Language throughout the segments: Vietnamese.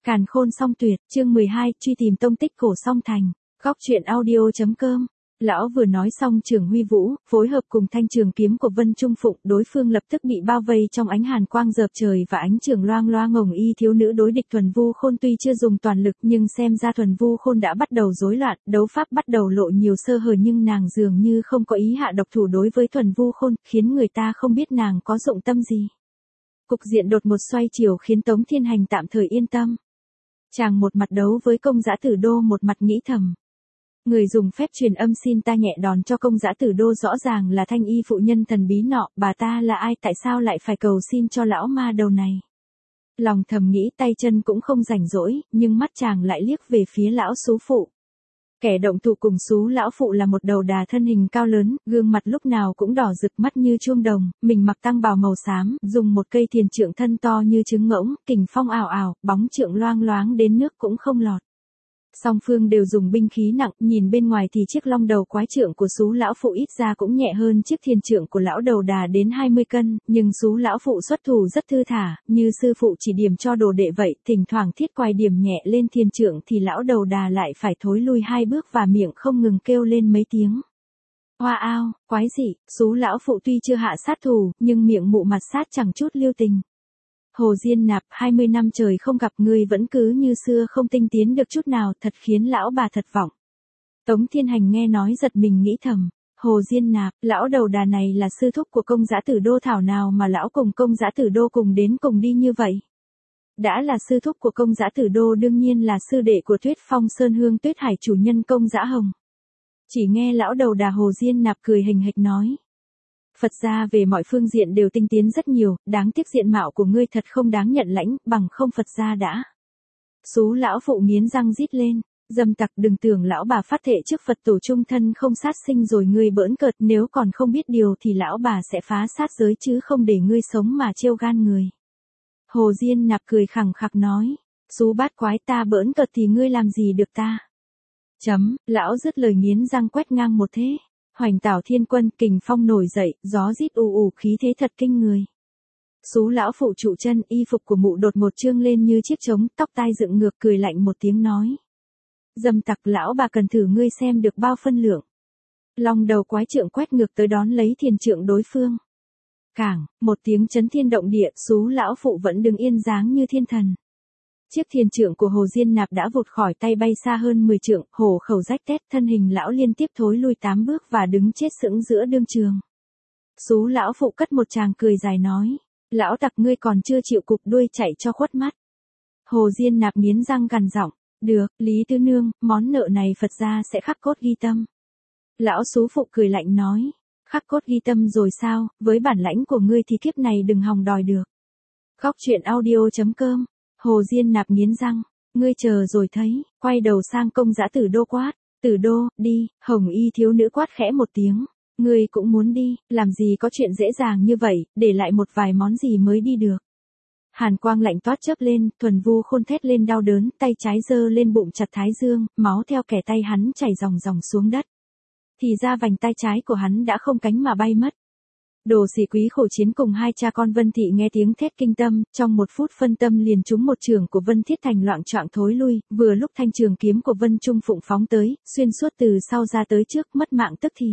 Càn khôn song tuyệt, chương 12, truy tìm tông tích cổ song thành. Góc truyện audio.com. Lão vừa nói xong Trường Huy Vũ, phối hợp cùng thanh trường kiếm của Vân Trung Phụng, đối phương lập tức bị bao vây trong ánh hàn quang rợp trời và ánh trường loang loa ngồng y thiếu nữ đối địch Thuần Vu Khôn tuy chưa dùng toàn lực nhưng xem ra Thuần Vu Khôn đã bắt đầu rối loạn, đấu pháp bắt đầu lộ nhiều sơ hở nhưng nàng dường như không có ý hạ độc thủ đối với Thuần Vu Khôn, khiến người ta không biết nàng có dụng tâm gì. Cục diện đột một xoay chiều khiến Tống Thiên Hành tạm thời yên tâm. Chàng một mặt đấu với công giã Tử Đô một mặt nghĩ thầm. Người dùng phép truyền âm xin ta nhẹ đòn cho công giã Tử Đô rõ ràng là thanh y phụ nhân thần bí nọ, bà ta là ai tại sao lại phải cầu xin cho lão ma đầu này. Lòng thầm nghĩ tay chân cũng không rảnh rỗi, nhưng mắt chàng lại liếc về phía lão sú phụ. Kẻ động thủ cùng sú lão phụ là một đầu đà thân hình cao lớn, gương mặt lúc nào cũng đỏ rực mắt như chuông đồng, mình mặc tăng bào màu xám, dùng một cây thiền trượng thân to như trứng ngỗng, kình phong ảo ảo, bóng trượng loang loáng đến nước cũng không lọt. Song phương đều dùng binh khí nặng, nhìn bên ngoài thì chiếc long đầu quái trượng của sú lão phụ ít ra cũng nhẹ hơn chiếc thiền trượng của lão đầu đà đến 20 cân, nhưng sú lão phụ xuất thủ rất thư thả, như sư phụ chỉ điểm cho đồ đệ vậy, thỉnh thoảng thiết quài điểm nhẹ lên thiền trượng thì lão đầu đà lại phải thối lui 2 bước và miệng không ngừng kêu lên mấy tiếng. Hoa ao, quái dị, sú lão phụ tuy chưa hạ sát thủ, nhưng miệng mụ mặt sát chẳng chút lưu tình. Hồ Diên Nạp, 20 năm trời không gặp ngươi vẫn cứ như xưa không tinh tiến được chút nào, thật khiến lão bà thật vọng. Tống Thiên Hành nghe nói giật mình nghĩ thầm, Hồ Diên Nạp, lão đầu đà này là sư thúc của công giã Tử Đô thảo nào mà lão cùng công giã Tử Đô cùng đến cùng đi như vậy. Đã là sư thúc của công giã Tử Đô đương nhiên là sư đệ của Tuyết Phong Sơn Hương Tuyết Hải chủ nhân công giã Hồng. Chỉ nghe lão đầu đà Hồ Diên Nạp cười hình hạch nói. Phật gia về mọi phương diện đều tinh tiến rất nhiều, đáng tiếc diện mạo của ngươi thật không đáng nhận lãnh, bằng không Phật gia đã. Sú lão phụ nghiến răng rít lên, dâm tặc đừng tưởng lão bà phát thệ trước Phật tổ trung thân không sát sinh rồi ngươi bỡn cợt, nếu còn không biết điều thì lão bà sẽ phá sát giới chứ không để ngươi sống mà trêu gan người. Hồ Diên Nạp cười khẳng khặc nói, sú bát quái ta bỡn cợt thì ngươi làm gì được ta. Lão dứt lời nghiến răng quét ngang một thế. Hoành tảo thiên quân, kình phong nổi dậy, gió rít ù ù khí thế thật kinh người. Sú lão phụ trụ chân, y phục của mụ đột một trương lên như chiếc trống, tóc tai dựng ngược cười lạnh một tiếng nói. Dâm tặc lão bà cần thử ngươi xem được bao phân lượng. Long đầu quái trượng quét ngược tới đón lấy thiền trượng đối phương. Cảng, một tiếng chấn thiên động địa, sú lão phụ vẫn đứng yên dáng như thiên thần. Chiếc thiền trượng của Hồ Diên Nạp đã vụt khỏi tay bay xa hơn 10 trượng, hổ khẩu rách tét, thân hình lão liên tiếp thối lui 8 bước và đứng chết sững giữa đương trường. Sú lão phụ cất một tràng cười dài nói, lão tặc ngươi còn chưa chịu cụp đuôi chạy cho khuất mắt. Hồ Diên Nạp nghiến răng gằn giọng, được, Lý Tư Nương, món nợ này Phật gia sẽ khắc cốt ghi tâm. Lão sú phụ cười lạnh nói, khắc cốt ghi tâm rồi sao, với bản lãnh của ngươi thì kiếp này đừng hòng đòi được. Góc truyện audio.com. Hồ Diên Nạp nghiến răng, ngươi chờ rồi thấy, quay đầu sang công giã Tử Đô quát, Tử Đô, đi, hồng y thiếu nữ quát khẽ một tiếng, ngươi cũng muốn đi, làm gì có chuyện dễ dàng như vậy, để lại một vài món gì mới đi được. Hàn quang lạnh toát chớp lên, Thuần Vu Khôn thét lên đau đớn, tay trái giơ lên bụng chặt thái dương, máu theo kẻ tay hắn chảy ròng ròng xuống đất. Thì ra vành tay trái của hắn đã không cánh mà bay mất. Đồ Sĩ Quý Khổ Chiến cùng hai cha con Vân Thị nghe tiếng thét kinh tâm, trong một phút phân tâm liền trúng một chưởng của Vân Thiết Thành loạng choạng thối lui, vừa lúc thanh trường kiếm của Vân Trung Phụng phóng tới, xuyên suốt từ sau ra tới trước, mất mạng tức thì.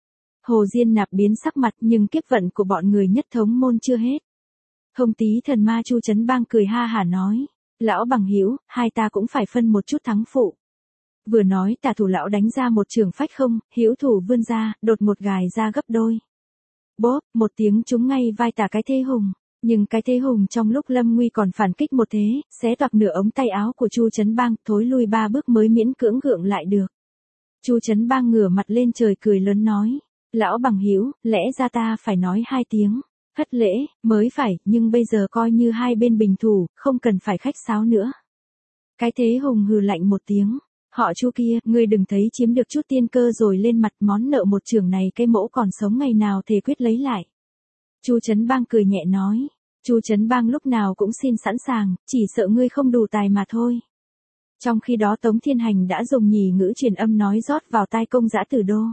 Hồ Diên Nạp biến sắc mặt nhưng kiếp vận của bọn người nhất thống môn chưa hết. Thông Tý Thần Ma Chu Trấn Bang cười ha hả nói, lão bằng hữu, hai ta cũng phải phân một chút thắng phụ. Vừa nói tả thủ lão đánh ra một chưởng phách không, hữu thủ vươn ra, đột một gài ra gấp đôi. Bốp, một tiếng trúng ngay vai tả cái thế hùng, nhưng cái thế hùng trong lúc lâm nguy còn phản kích một thế, xé toạc nửa ống tay áo của Chu Trấn Bang, thối lui 3 bước mới miễn cưỡng gượng lại được. Chu Trấn Bang ngửa mặt lên trời cười lớn nói, lão bằng hữu, lẽ ra ta phải nói 2 tiếng, thất lễ, mới phải, nhưng bây giờ coi như hai bên bình thủ, không cần phải khách sáo nữa. Cái thế hùng hừ lạnh một tiếng. Họ Chu kia, ngươi đừng thấy chiếm được chút tiên cơ rồi lên mặt món nợ một chưởng này cây mẫu còn sống ngày nào thề quyết lấy lại. Chu Trấn Bang cười nhẹ nói, Chu Trấn Bang lúc nào cũng xin sẵn sàng, chỉ sợ ngươi không đủ tài mà thôi. Trong khi đó Tống Thiên Hành đã dùng nhì ngữ truyền âm nói rót vào tai công giã Tử Đô.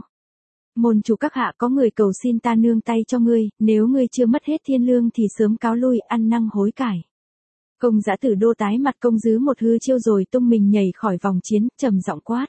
Môn chủ các hạ có người cầu xin ta nương tay cho ngươi, nếu ngươi chưa mất hết thiên lương thì sớm cáo lui ăn năn hối cải. Công giã Tử Đô tái mặt công dứ một hư chiêu rồi tung mình nhảy khỏi vòng chiến, trầm giọng quát.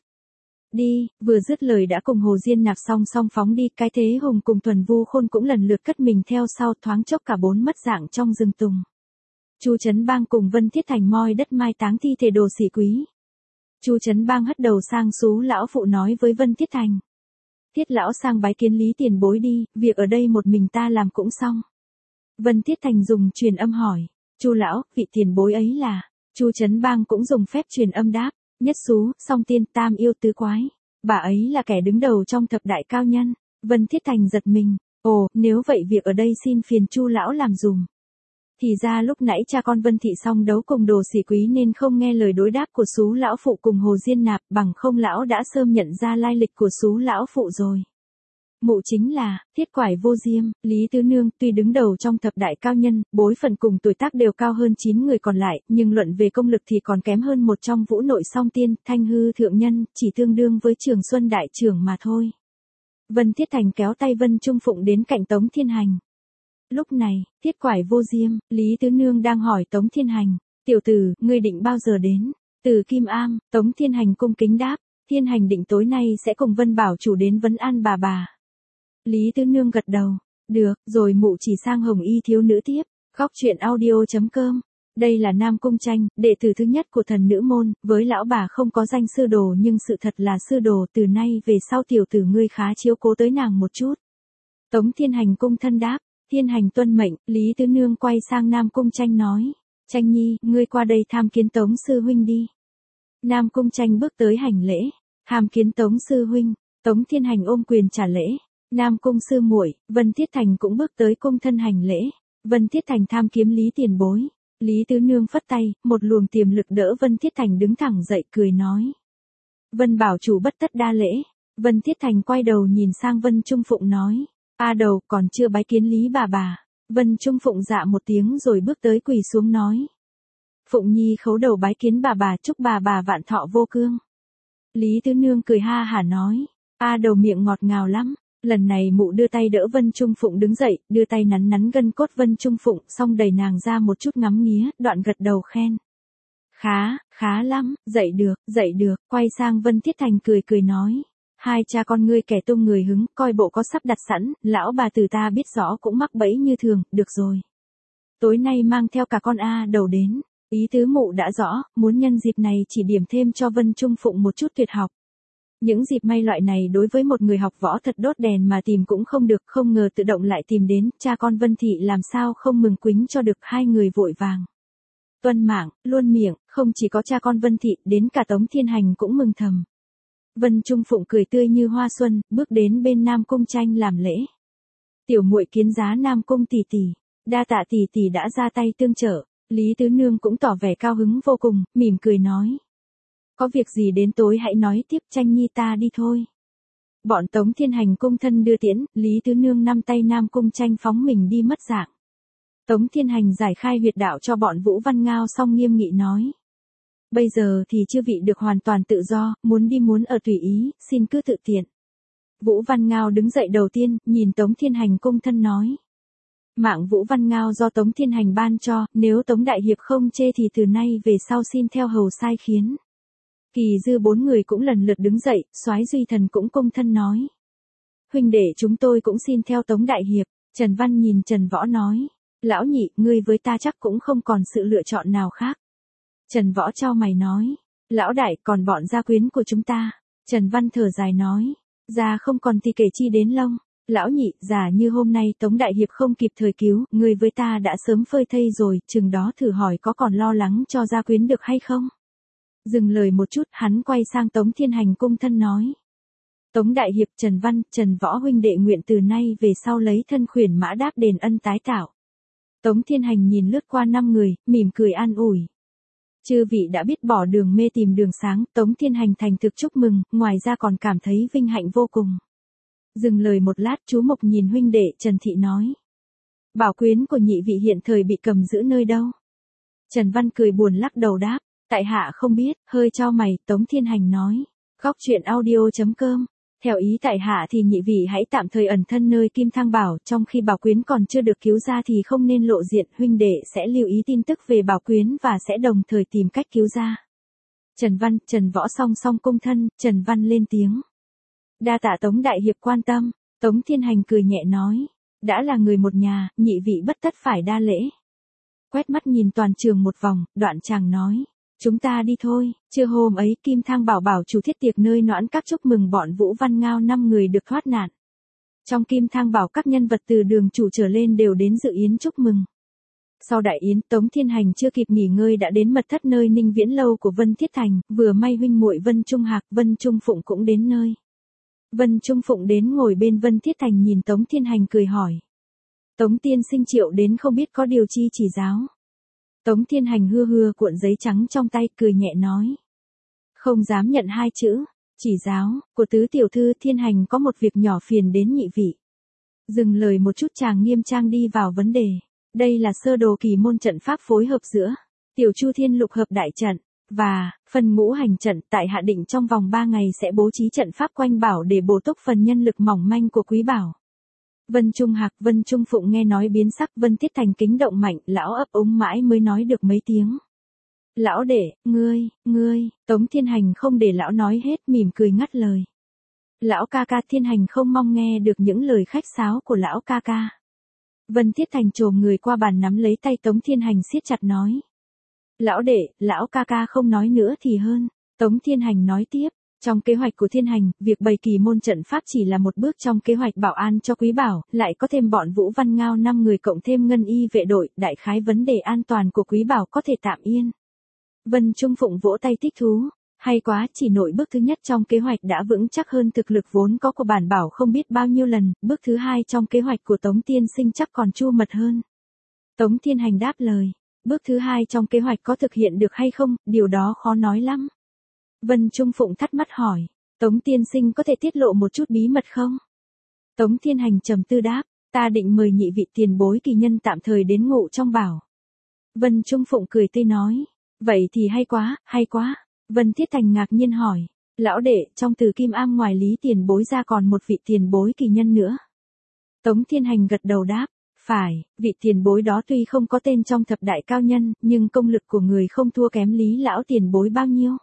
Đi, vừa dứt lời đã cùng Hồ Diên Nạp song song phóng đi, cái thế Hùng cùng Thuần Vu Khôn cũng lần lượt cất mình theo sau, thoáng chốc cả bốn mất dạng trong rừng tùng. Chu Trấn Bang cùng Vân Thiết Thành moi đất mai táng thi thể đồ sĩ quý. Chu Trấn Bang hất đầu sang xú lão phụ nói với Vân Thiết Thành. Thiết lão sang bái kiến Lý tiền bối đi, việc ở đây một mình ta làm cũng xong. Vân Thiết Thành dùng truyền âm hỏi. Chu lão, vị tiền bối ấy là. Chu Trấn Bang cũng dùng phép truyền âm đáp. Nhất xú, song tiên, tam yêu tứ quái. Bà ấy là kẻ đứng đầu trong thập đại cao nhân. Vân Thiết Thành giật mình. Ồ, nếu vậy việc ở đây xin phiền Chu lão làm dùm. Thì ra lúc nãy cha con Vân Thị song đấu cùng đồ sĩ quý nên không nghe lời đối đáp của xú lão phụ cùng Hồ Diên Nạp, bằng không lão đã sớm nhận ra lai lịch của xú lão phụ rồi. Mụ chính là, Thiết Quải Vô Diêm, Lý Tứ Nương, tuy đứng đầu trong thập đại cao nhân, bối phận cùng tuổi tác đều cao hơn 9 người còn lại, nhưng luận về công lực thì còn kém hơn một trong Vũ Nội Song Tiên, Thanh Hư Thượng Nhân, chỉ tương đương với Trường Xuân Đại Trưởng mà thôi. Vân Thiết Thành kéo tay Vân Trung Phụng đến cạnh Tống Thiên Hành. Lúc này, Thiết Quải Vô Diêm, Lý Tứ Nương đang hỏi Tống Thiên Hành, tiểu tử, ngươi định bao giờ đến? Từ Kim Am, Tống Thiên Hành cung kính đáp, Thiên Hành định tối nay sẽ cùng Vân Bảo chủ đến vấn an bà. Lý Tứ Nương gật đầu, được, rồi mụ chỉ sang Hồng Y thiếu nữ tiếp, góc truyện audio.com. Đây là Nam Cung Tranh, đệ tử thứ nhất của thần nữ môn, với lão bà không có danh sư đồ nhưng sự thật là sư đồ, từ nay về sau tiểu tử ngươi khá chiếu cố tới nàng một chút. Tống Thiên Hành cung thân đáp. Thiên Hành tuân mệnh, Lý Tứ Nương quay sang Nam Cung Tranh nói. Tranh nhi, ngươi qua đây tham kiến Tống sư huynh đi. Nam Cung Tranh bước tới hành lễ. Tham kiến Tống sư huynh. Tống Thiên Hành ôm quyền trả lễ. Nam Cung sư muội, Vân Thiết Thành cũng bước tới cung thân hành lễ. Vân Thiết Thành tham kiếm Lý tiền bối. Lý Tứ Nương phất tay, một luồng tiềm lực đỡ Vân Thiết Thành đứng thẳng dậy cười nói. Vân bảo chủ bất tất đa lễ. Vân Thiết Thành quay đầu nhìn sang Vân Trung Phụng nói. A đầu, còn chưa bái kiến Lý bà. Vân Trung Phụng dạ một tiếng rồi bước tới quỳ xuống nói. Phụng Nhi khấu đầu bái kiến bà, chúc bà vạn thọ vô cương. Lý Tứ Nương cười ha hả nói. A đầu miệng ngọt ngào lắm. Lần này mụ đưa tay đỡ Vân Trung Phụng đứng dậy, đưa tay nắn gân cốt Vân Trung Phụng, xong đẩy nàng ra một chút ngắm nghía, đoạn gật đầu khen. Khá lắm, dậy được, quay sang Vân Thiết Thành cười nói. Hai cha con ngươi kẻ tung người hứng, coi bộ có sắp đặt sẵn, lão bà từ ta biết rõ cũng mắc bẫy như thường, được rồi. Tối nay mang theo cả con A đầu đến, ý tứ mụ đã rõ, muốn nhân dịp này chỉ điểm thêm cho Vân Trung Phụng một chút tuyệt học. Những dịp may loại này đối với một người học võ thật đốt đèn mà tìm cũng không được, không ngờ tự động lại tìm đến, cha con Vân Thị làm sao không mừng quính cho được, hai người vội vàng. Tuân mạng, luôn miệng, không chỉ có cha con Vân Thị, đến cả Tống Thiên Hành cũng mừng thầm. Vân Trung Phụng cười tươi như hoa xuân, bước đến bên Nam Cung Tranh làm lễ. Tiểu muội kiến giá Nam Cung tỷ tỷ, đa tạ tỷ tỷ đã ra tay tương trợ. Lý Tứ Nương cũng tỏ vẻ cao hứng vô cùng, mỉm cười nói. Có việc gì đến tối hãy nói tiếp, Tranh nhi ta đi thôi. Bọn Tống Thiên Hành cung thân đưa tiễn, Lý Tứ Nương nắm tay Nam Cung Tranh phóng mình đi mất dạng. Tống Thiên Hành giải khai huyệt đạo cho bọn Vũ Văn Ngao xong nghiêm nghị nói. Bây giờ thì chư vị được hoàn toàn tự do, muốn đi muốn ở tùy ý, xin cứ tự tiện. Vũ Văn Ngao đứng dậy đầu tiên, nhìn Tống Thiên Hành cung thân nói. Mạng Vũ Văn Ngao do Tống Thiên Hành ban cho, nếu Tống Đại Hiệp không chê thì từ nay về sau xin theo hầu sai khiến. Kỳ dư bốn người cũng lần lượt đứng dậy, Soái Duy Thần cũng cung thân nói. Huynh đệ chúng tôi cũng xin theo Tống Đại Hiệp. Trần Văn nhìn Trần Võ nói. Lão nhị, ngươi với ta chắc cũng không còn sự lựa chọn nào khác. Trần Võ chau mày nói. Lão đại, còn bọn gia quyến của chúng ta. Trần Văn thở dài nói. Già không còn thì kể chi đến lông. Lão nhị, giả như hôm nay Tống Đại Hiệp không kịp thời cứu, ngươi với ta đã sớm phơi thây rồi, chừng đó thử hỏi có còn lo lắng cho gia quyến được hay không? Dừng lời một chút, hắn quay sang Tống Thiên Hành cung thân nói. Tống Đại Hiệp, Trần Văn, Trần Võ huynh đệ nguyện từ nay về sau lấy thân khuyển mã đáp đền ân tái tạo. Tống Thiên Hành nhìn lướt qua 5 người, mỉm cười an ủi. Chư vị đã biết bỏ đường mê tìm đường sáng, Tống Thiên Hành thành thực chúc mừng, ngoài ra còn cảm thấy vinh hạnh vô cùng. Dừng lời một lát, chú Mộc nhìn huynh đệ Trần Thị nói. Bảo quyến của nhị vị hiện thời bị cầm giữ nơi đâu? Trần Văn cười buồn lắc đầu đáp. Tại hạ không biết, hơi chau mày, Tống Thiên Hành nói. Góc truyện audio.com Theo ý tại hạ thì nhị vị hãy tạm thời ẩn thân nơi Kim Thang Bảo, trong khi Bảo Quyến còn chưa được cứu ra thì không nên lộ diện, huynh đệ sẽ lưu ý tin tức về Bảo Quyến và sẽ đồng thời tìm cách cứu ra. Trần Văn, Trần Võ song song cung thân, Trần Văn lên tiếng. Đa tạ Tống đại hiệp quan tâm, Tống Thiên Hành cười nhẹ nói, đã là người một nhà, nhị vị bất tất phải đa lễ. Quét mắt nhìn toàn trường một vòng, đoạn chàng nói, chúng ta đi thôi. Trưa hôm ấy Kim Thang Bảo bảo chủ thiết tiệc nơi Noãn Các chúc mừng bọn Vũ Văn Ngao 5 người được thoát nạn. Trong Kim Thang Bảo các nhân vật từ đường chủ trở lên đều đến dự yến chúc mừng. Sau đại yến, Tống Thiên Hành chưa kịp nghỉ ngơi đã đến mật thất nơi Ninh Viễn lâu của Vân Thiết Thành, vừa may huynh muội Vân Trung Hạc, Vân Trung Phụng cũng đến nơi. Vân Trung Phụng đến ngồi bên Vân Thiết Thành nhìn Tống Thiên Hành cười hỏi. Tống tiên sinh triệu đến không biết có điều chi chỉ giáo. Tống Thiên Hành hưa hưa cuộn giấy trắng trong tay cười nhẹ nói. Không dám nhận hai chữ, chỉ giáo, của tứ tiểu thư Thiên Hành có một việc nhỏ phiền đến nhị vị. Dừng lời một chút chàng nghiêm trang đi vào vấn đề. Đây là sơ đồ kỳ môn trận pháp phối hợp giữa Tiểu Chu Thiên Lục hợp đại trận và phần ngũ hành trận, tại hạ định trong vòng 3 ngày sẽ bố trí trận pháp quanh bảo để bổ túc phần nhân lực mỏng manh của quý bảo. Vân Trung Hạc, Vân Trung Phụng nghe nói biến sắc, Vân Thiết Thành kính động mạnh, lão ấp úng mãi mới nói được mấy tiếng. Lão đệ, ngươi, Tống Thiên Hành không để lão nói hết, mỉm cười ngắt lời. Lão ca ca. Thiên Hành không mong nghe được những lời khách sáo của lão ca ca. Vân Thiết Thành chồm người qua bàn nắm lấy tay Tống Thiên Hành siết chặt nói. Lão đệ, lão ca ca không nói nữa thì hơn. Tống Thiên Hành nói tiếp. Trong kế hoạch của Thiên Hành, việc bày kỳ môn trận pháp chỉ là một bước trong kế hoạch bảo an cho quý bảo, lại có thêm bọn Vũ Văn Ngao 5 người cộng thêm ngân y vệ đội, đại khái vấn đề an toàn của quý bảo có thể tạm yên. Vân Trung Phụng vỗ tay thích thú. Hay quá, chỉ nội bước thứ nhất trong kế hoạch đã vững chắc hơn thực lực vốn có của bản bảo không biết bao nhiêu lần, bước thứ hai trong kế hoạch của Tống tiên sinh chắc còn chu mật hơn. Tống Thiên Hành đáp lời. Bước thứ hai trong kế hoạch có thực hiện được hay không, điều đó khó nói lắm. Vân Trung Phụng thắc mắc hỏi, Tống tiên sinh có thể tiết lộ một chút bí mật không? Tống Thiên Hành trầm tư đáp, ta định mời nhị vị tiền bối kỳ nhân tạm thời đến ngụ trong bảo. Vân Trung Phụng cười tươi nói, vậy thì hay quá. Vân Thiết Thành ngạc nhiên hỏi, lão đệ, trong Từ Kim Am ngoài Lý tiền bối ra còn một vị tiền bối kỳ nhân nữa. Tống Thiên Hành gật đầu đáp, phải, vị tiền bối đó tuy không có tên trong thập đại cao nhân, nhưng công lực của người không thua kém Lý lão tiền bối bao nhiêu.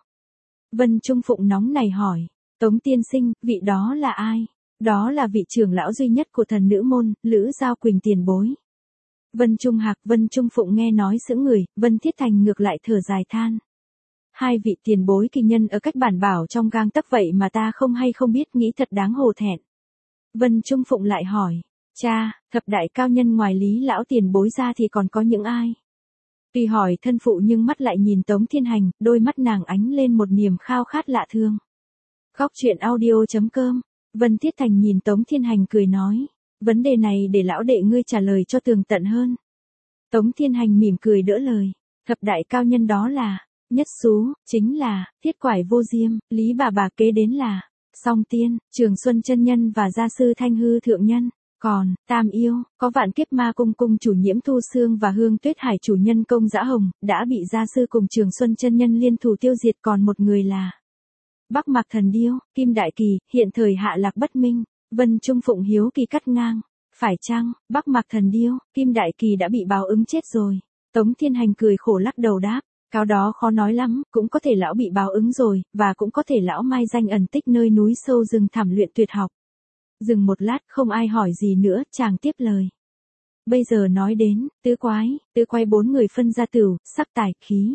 Vân Trung Phụng nóng này hỏi, Tống tiên sinh, vị đó là ai? Đó là vị trưởng lão duy nhất của thần nữ môn, Lữ Giao Quỳnh tiền bối. Vân Trung Hạc, Vân Trung Phụng nghe nói sững người, Vân Thiết Thành ngược lại thở dài than. Hai vị tiền bối kỳ nhân ở cách bản bảo trong gang tấc vậy mà ta không hay không biết, nghĩ thật đáng hổ thẹn. Vân Trung Phụng lại hỏi, cha, thập đại cao nhân ngoài Lý lão tiền bối ra thì còn có những ai? Tuy hỏi thân phụ nhưng mắt lại nhìn Tống Thiên Hành, đôi mắt nàng ánh lên một niềm khao khát lạ thương. Góc truyện audio.com. Vân Thiết Thành nhìn Tống Thiên Hành cười nói, vấn đề này để lão đệ ngươi trả lời cho tường tận hơn. Tống Thiên Hành mỉm cười đỡ lời, thập đại cao nhân đó là, Nhất Xú, chính là, Thiết Quải Vô Diêm, Lý bà kế đến là, Song Tiên, Trường Xuân chân nhân và gia sư Thanh Hư thượng nhân. Còn, Tam Yêu, có Vạn Kiếp Ma cung cung chủ Nhiễm Thu Sương và Hương Tuyết Hải chủ nhân Công Dã Hồng, đã bị gia sư cùng Trường Xuân chân nhân liên thủ tiêu diệt, còn một người là Bắc Mạc Thần Điêu, Kim Đại Kỳ, hiện thời hạ lạc bất minh. Vân Trung Phụng hiếu kỳ cắt ngang, phải chăng, Bắc Mạc Thần Điêu, Kim Đại Kỳ đã bị báo ứng chết rồi? Tống Thiên Hành cười khổ lắc đầu đáp, cáo đó khó nói lắm, cũng có thể lão bị báo ứng rồi, và cũng có thể lão mai danh ẩn tích nơi núi sâu rừng thẳm luyện tuyệt học. Dừng một lát không ai hỏi gì nữa, chàng tiếp lời. Bây giờ nói đến, tứ quái 4 người phân ra Tửu, Sắc Tài, Khí.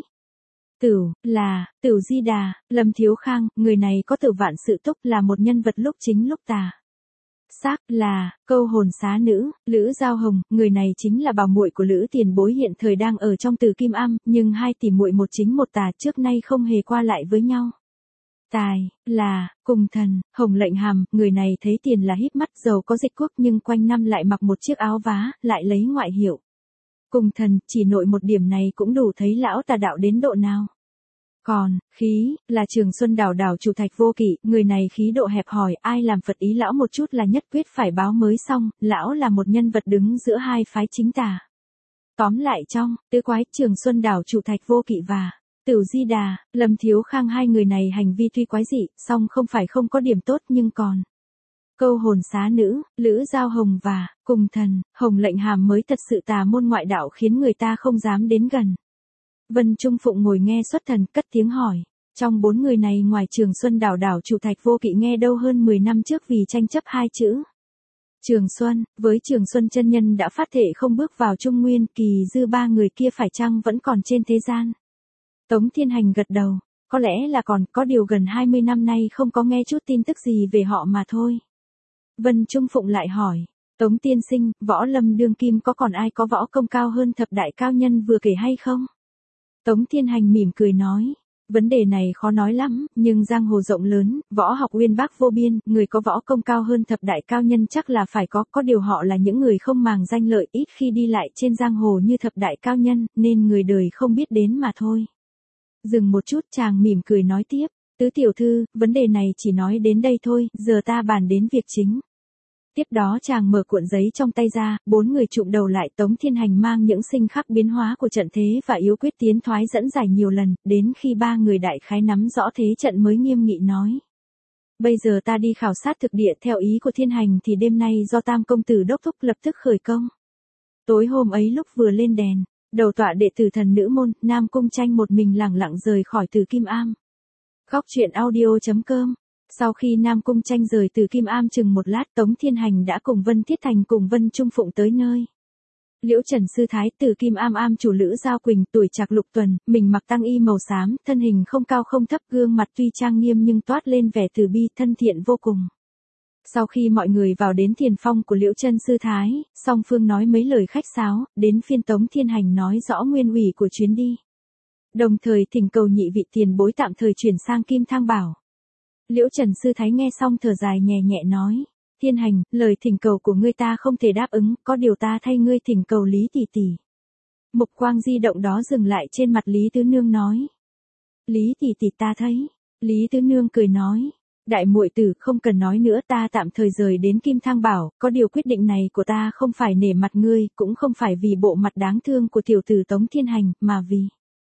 Tửu, là, Tửu Di Đà, Lâm Thiếu Khang, người này có Tửu Vạn Sự Túc, là một nhân vật lúc chính lúc tà. Sắc, là, Câu Hồn Xá Nữ, Lữ Giao Hồng, người này chính là bảo muội của Lữ tiền bối hiện thời đang ở trong Từ Kim Am, nhưng hai tỷ muội một chính một tà trước nay không hề qua lại với nhau. Tài, là, Cùng Thần, Hồng Lệnh Hàm, người này thấy tiền là híp mắt, giàu có dịch quốc nhưng quanh năm lại mặc một chiếc áo vá, lại lấy ngoại hiệu Cùng Thần, chỉ nội một điểm này cũng đủ thấy lão tà đạo đến độ nào. Còn, Khí, là Trường Xuân đảo chủ Thạch Vô Kỵ, người này khí độ hẹp hòi, ai làm phật ý lão một chút là nhất quyết phải báo mới xong, lão là một nhân vật đứng giữa hai phái chính tà. Tóm lại trong, tứ quái, Trường Xuân đảo chủ Thạch Vô Kỵ và Tửu Di Đà, Lâm Thiếu Khang, hai người này hành vi tuy quái dị, song không phải không có điểm tốt nhưng còn Câu hồn xá nữ, Lữ Giao Hồng và, cùng thần, Hồng Lệnh Hàm mới thật sự tà môn ngoại đạo khiến người ta không dám đến gần. Vân Trung Phụng ngồi nghe xuất thần, cất tiếng hỏi. Trong 4 người này ngoài Trường Xuân đảo đảo chủ Thạch Vô Kỵ nghe đâu hơn 10 năm trước vì tranh chấp 2 chữ. Trường Xuân, với Trường Xuân chân nhân đã phát thệ không bước vào Trung Nguyên, kỳ dư 3 người kia phải chăng vẫn còn trên thế gian. Tống Thiên Hành gật đầu, có lẽ là còn, có điều gần 20 năm nay không có nghe chút tin tức gì về họ mà thôi. Vân Trung Phụng lại hỏi, Tống tiên sinh, võ lâm đương kim có còn ai có võ công cao hơn thập đại cao nhân vừa kể hay không? Tống Thiên Hành mỉm cười nói, vấn đề này khó nói lắm, nhưng giang hồ rộng lớn, võ học uyên bác vô biên, người có võ công cao hơn thập đại cao nhân chắc là phải có điều họ là những người không màng danh lợi, ít khi đi lại trên giang hồ như thập đại cao nhân, nên người đời không biết đến mà thôi. Dừng một chút, chàng mỉm cười nói tiếp, tứ tiểu thư, vấn đề này chỉ nói đến đây thôi, giờ ta bàn đến việc chính. Tiếp đó chàng mở cuộn giấy trong tay ra, 4 người chụm đầu lại. Tống Thiên Hành mang những sinh khắc biến hóa của trận thế và yếu quyết tiến thoái dẫn giải nhiều lần, đến khi 3 người đại khái nắm rõ thế trận mới nghiêm nghị nói. Bây giờ ta đi khảo sát thực địa, theo ý của Thiên Hành thì đêm nay do Tam công tử đốc thúc lập tức khởi công. Tối hôm ấy lúc vừa lên đèn, đầu tọa đệ tử thần nữ môn, Nam Cung Tranh một mình lẳng lặng rời khỏi Từ Kim Am. Góc truyện audio.com. Sau khi Nam Cung Tranh rời Từ Kim Am chừng một lát, Tống Thiên Hành đã cùng Vân Thiết Thành cùng Vân Trung Phụng tới nơi. Liễu Trần sư thái, Từ Kim Am am chủ Lữ Giao Quỳnh, tuổi trạc lục tuần, mình mặc tăng y màu xám, thân hình không cao không thấp, gương mặt tuy trang nghiêm nhưng toát lên vẻ từ bi, thân thiện vô cùng. Sau khi mọi người vào đến thiền phong của Liễu Trần sư thái, song phương nói mấy lời khách sáo, đến phiên Tống Thiên Hành nói rõ nguyên ủy của chuyến đi. Đồng thời thỉnh cầu nhị vị tiền bối tạm thời chuyển sang Kim Thang Bảo. Liễu Trần sư thái nghe xong thở dài nhẹ nhẹ nói, Thiên Hành, lời thỉnh cầu của ngươi ta không thể đáp ứng, có điều ta thay ngươi thỉnh cầu Lý tỷ tỷ. Mục quang di động đó dừng lại trên mặt Lý Tứ Nương nói, Lý tỷ tỷ ta thấy. Lý Tứ Nương cười nói, đại muội tử không cần nói nữa, ta tạm thời rời đến Kim Thang Bảo, có điều quyết định này của ta không phải nể mặt ngươi, cũng không phải vì bộ mặt đáng thương của tiểu tử Tống Thiên Hành, mà vì.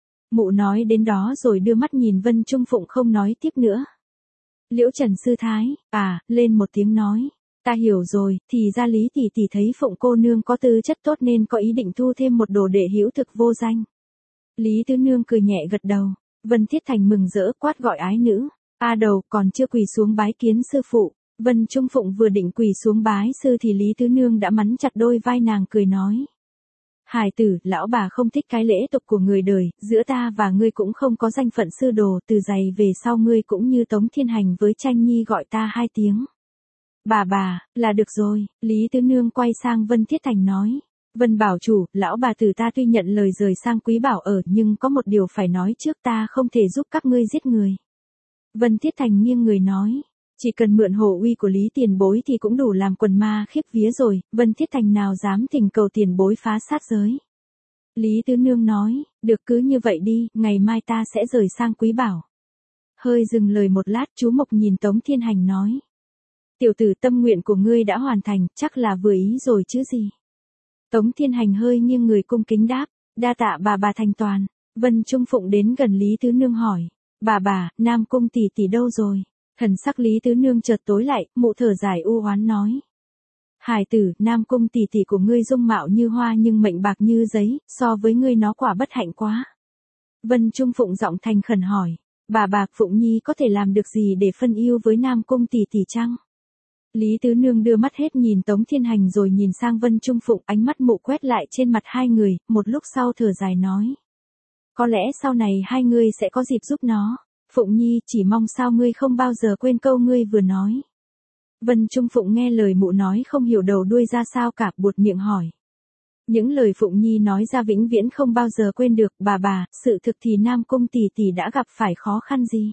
Mụ nói đến đó rồi đưa mắt nhìn Vân Trung Phụng không nói tiếp nữa. Liễu Trần sư thái, lên một tiếng nói, ta hiểu rồi, thì ra Lý tỷ tỷ thấy Phụng cô nương có tư chất tốt nên có ý định thu thêm một đồ đệ hữu thực vô danh. Lý Tứ Nương cười nhẹ gật đầu, Vân Thiết Thành mừng rỡ quát gọi ái nữ, đầu còn chưa quỳ xuống bái kiến sư phụ. Vân Trung Phụng vừa định quỳ xuống bái sư thì Lý Tứ Nương đã mắn chặt đôi vai nàng cười nói. Hài tử, lão bà không thích cái lễ tục của người đời, giữa ta và ngươi cũng không có danh phận sư đồ, từ giày về sau ngươi cũng như Tống Thiên Hành với Tranh Nhi gọi ta 2 tiếng. Bà, là được rồi, Lý Tứ Nương quay sang Vân Thiết Thành nói. Vân bảo chủ, lão bà tử ta tuy nhận lời rời sang Quý Bảo ở nhưng có một điều phải nói trước, ta không thể giúp các ngươi giết người. Vân Thiết Thành nghiêng người nói. Chỉ cần mượn hộ uy của Lý tiền bối thì cũng đủ làm quần ma khiếp vía rồi, Vân Thiết Thành nào dám thỉnh cầu tiền bối phá sát giới. Lý Tứ Nương nói, được cứ như vậy đi, ngày mai ta sẽ rời sang Quý Bảo. Hơi dừng lời một lát, chú Mộc nhìn Tống Thiên Hành nói. Tiểu tử, tâm nguyện của ngươi đã hoàn thành, chắc là vừa ý rồi chứ gì. Tống Thiên Hành hơi nghiêng người cung kính đáp, đa tạ bà thành toàn. Vân Trung Phụng đến gần Lý Tứ Nương hỏi, bà, Nam Cung tỷ tỷ đâu rồi? Thần sắc Lý Tứ Nương chợt tối lại, mụ thở dài u oán nói. Hài tử, Nam Cung tỷ tỷ của ngươi dung mạo như hoa nhưng mệnh bạc như giấy, so với ngươi nó quả bất hạnh quá. Vân Trung Phụng giọng thành khẩn hỏi, bà Phụng Nhi có thể làm được gì để phân ưu với Nam Cung tỷ tỷ chăng? Lý Tứ Nương đưa mắt hết nhìn Tống Thiên Hành rồi nhìn sang Vân Trung Phụng, ánh mắt mụ quét lại trên mặt hai người, một lúc sau thở dài nói. Có lẽ sau này hai ngươi sẽ có dịp giúp nó. Phụng Nhi chỉ mong sao ngươi không bao giờ quên câu ngươi vừa nói. Vân Trung Phụng nghe lời mụ nói không hiểu đầu đuôi ra sao cả, buột miệng hỏi. Những lời Phụng Nhi nói ra vĩnh viễn không bao giờ quên được, bà, sự thực thì Nam Cung tỷ tỷ đã gặp phải khó khăn gì?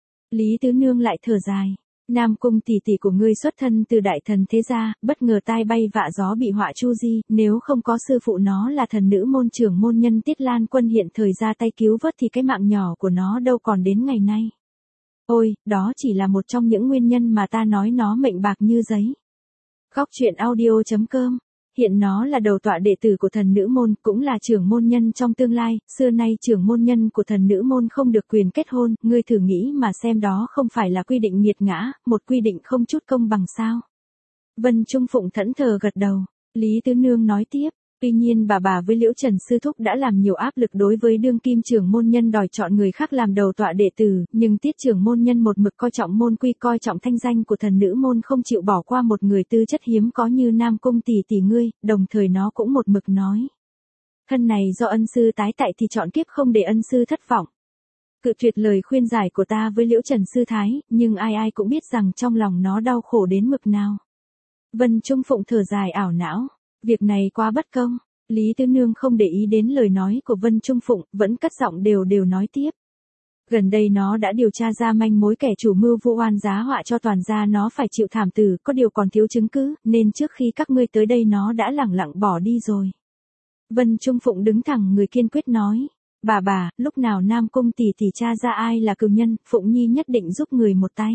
Lý Tứ Nương lại thở dài. Nam Cung tỷ tỷ của ngươi xuất thân từ đại thần thế gia, bất ngờ tai bay vạ gió bị họa chu di, nếu không có sư phụ nó là thần nữ môn trưởng môn nhân Tiết Lan Quân hiện thời ra tay cứu vớt thì cái mạng nhỏ của nó đâu còn đến ngày nay. Ôi, đó chỉ là một trong những nguyên nhân mà ta nói nó mệnh bạc như giấy. Góc truyện audio.com. Hiện nó là đầu tọa đệ tử của thần nữ môn, cũng là trưởng môn nhân trong tương lai, xưa nay trưởng môn nhân của thần nữ môn không được quyền kết hôn, ngươi thử nghĩ mà xem, đó không phải là quy định nghiệt ngã, một quy định không chút công bằng sao? Vân Trung Phụng thẫn thờ gật đầu. Lý Tứ Nương nói tiếp. Tuy nhiên bà với Liễu Trần Sư Thúc đã làm nhiều áp lực đối với đương kim trưởng môn nhân đòi chọn người khác làm đầu tọa đệ tử, nhưng tiết trưởng môn nhân một mực coi trọng môn quy, coi trọng thanh danh của thần nữ môn, không chịu bỏ qua một người tư chất hiếm có như Nam Cung tỷ tỷ ngươi, đồng thời nó cũng một mực nói. Thân này do ân sư tái tại thì chọn kiếp không để ân sư thất vọng. Cự tuyệt lời khuyên giải của ta với Liễu Trần Sư Thái, nhưng ai cũng biết rằng trong lòng nó đau khổ đến mực nào. Vân Trung Phụng thở dài ảo não. Việc này quá bất công. Lý Tứ Nương không để ý đến lời nói của Vân Trung Phụng, vẫn cất giọng đều nói tiếp. Gần đây nó đã điều tra ra manh mối kẻ chủ mưu vu oan giá họa cho toàn gia nó phải chịu thảm tử, có điều còn thiếu chứng cứ, nên trước khi các ngươi tới đây nó đã lẳng lặng bỏ đi rồi. Vân Trung Phụng đứng thẳng người kiên quyết nói. Bà, lúc nào Nam Cung tỷ tỷ tra ra ai là cừu nhân, Phụng Nhi nhất định giúp người một tay.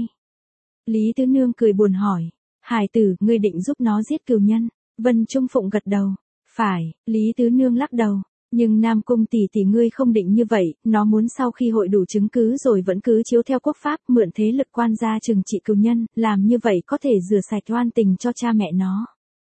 Lý Tứ Nương cười buồn hỏi. Hài tử, ngươi định giúp nó giết cừu nhân? Vân Trung Phụng gật đầu. Phải, Lý Tứ Nương lắc đầu. Nhưng Nam Cung tỷ tỷ ngươi không định như vậy, nó muốn sau khi hội đủ chứng cứ rồi vẫn cứ chiếu theo quốc pháp, mượn thế lực quan gia trừng trị cừu nhân, làm như vậy có thể rửa sạch oan tình cho cha mẹ nó.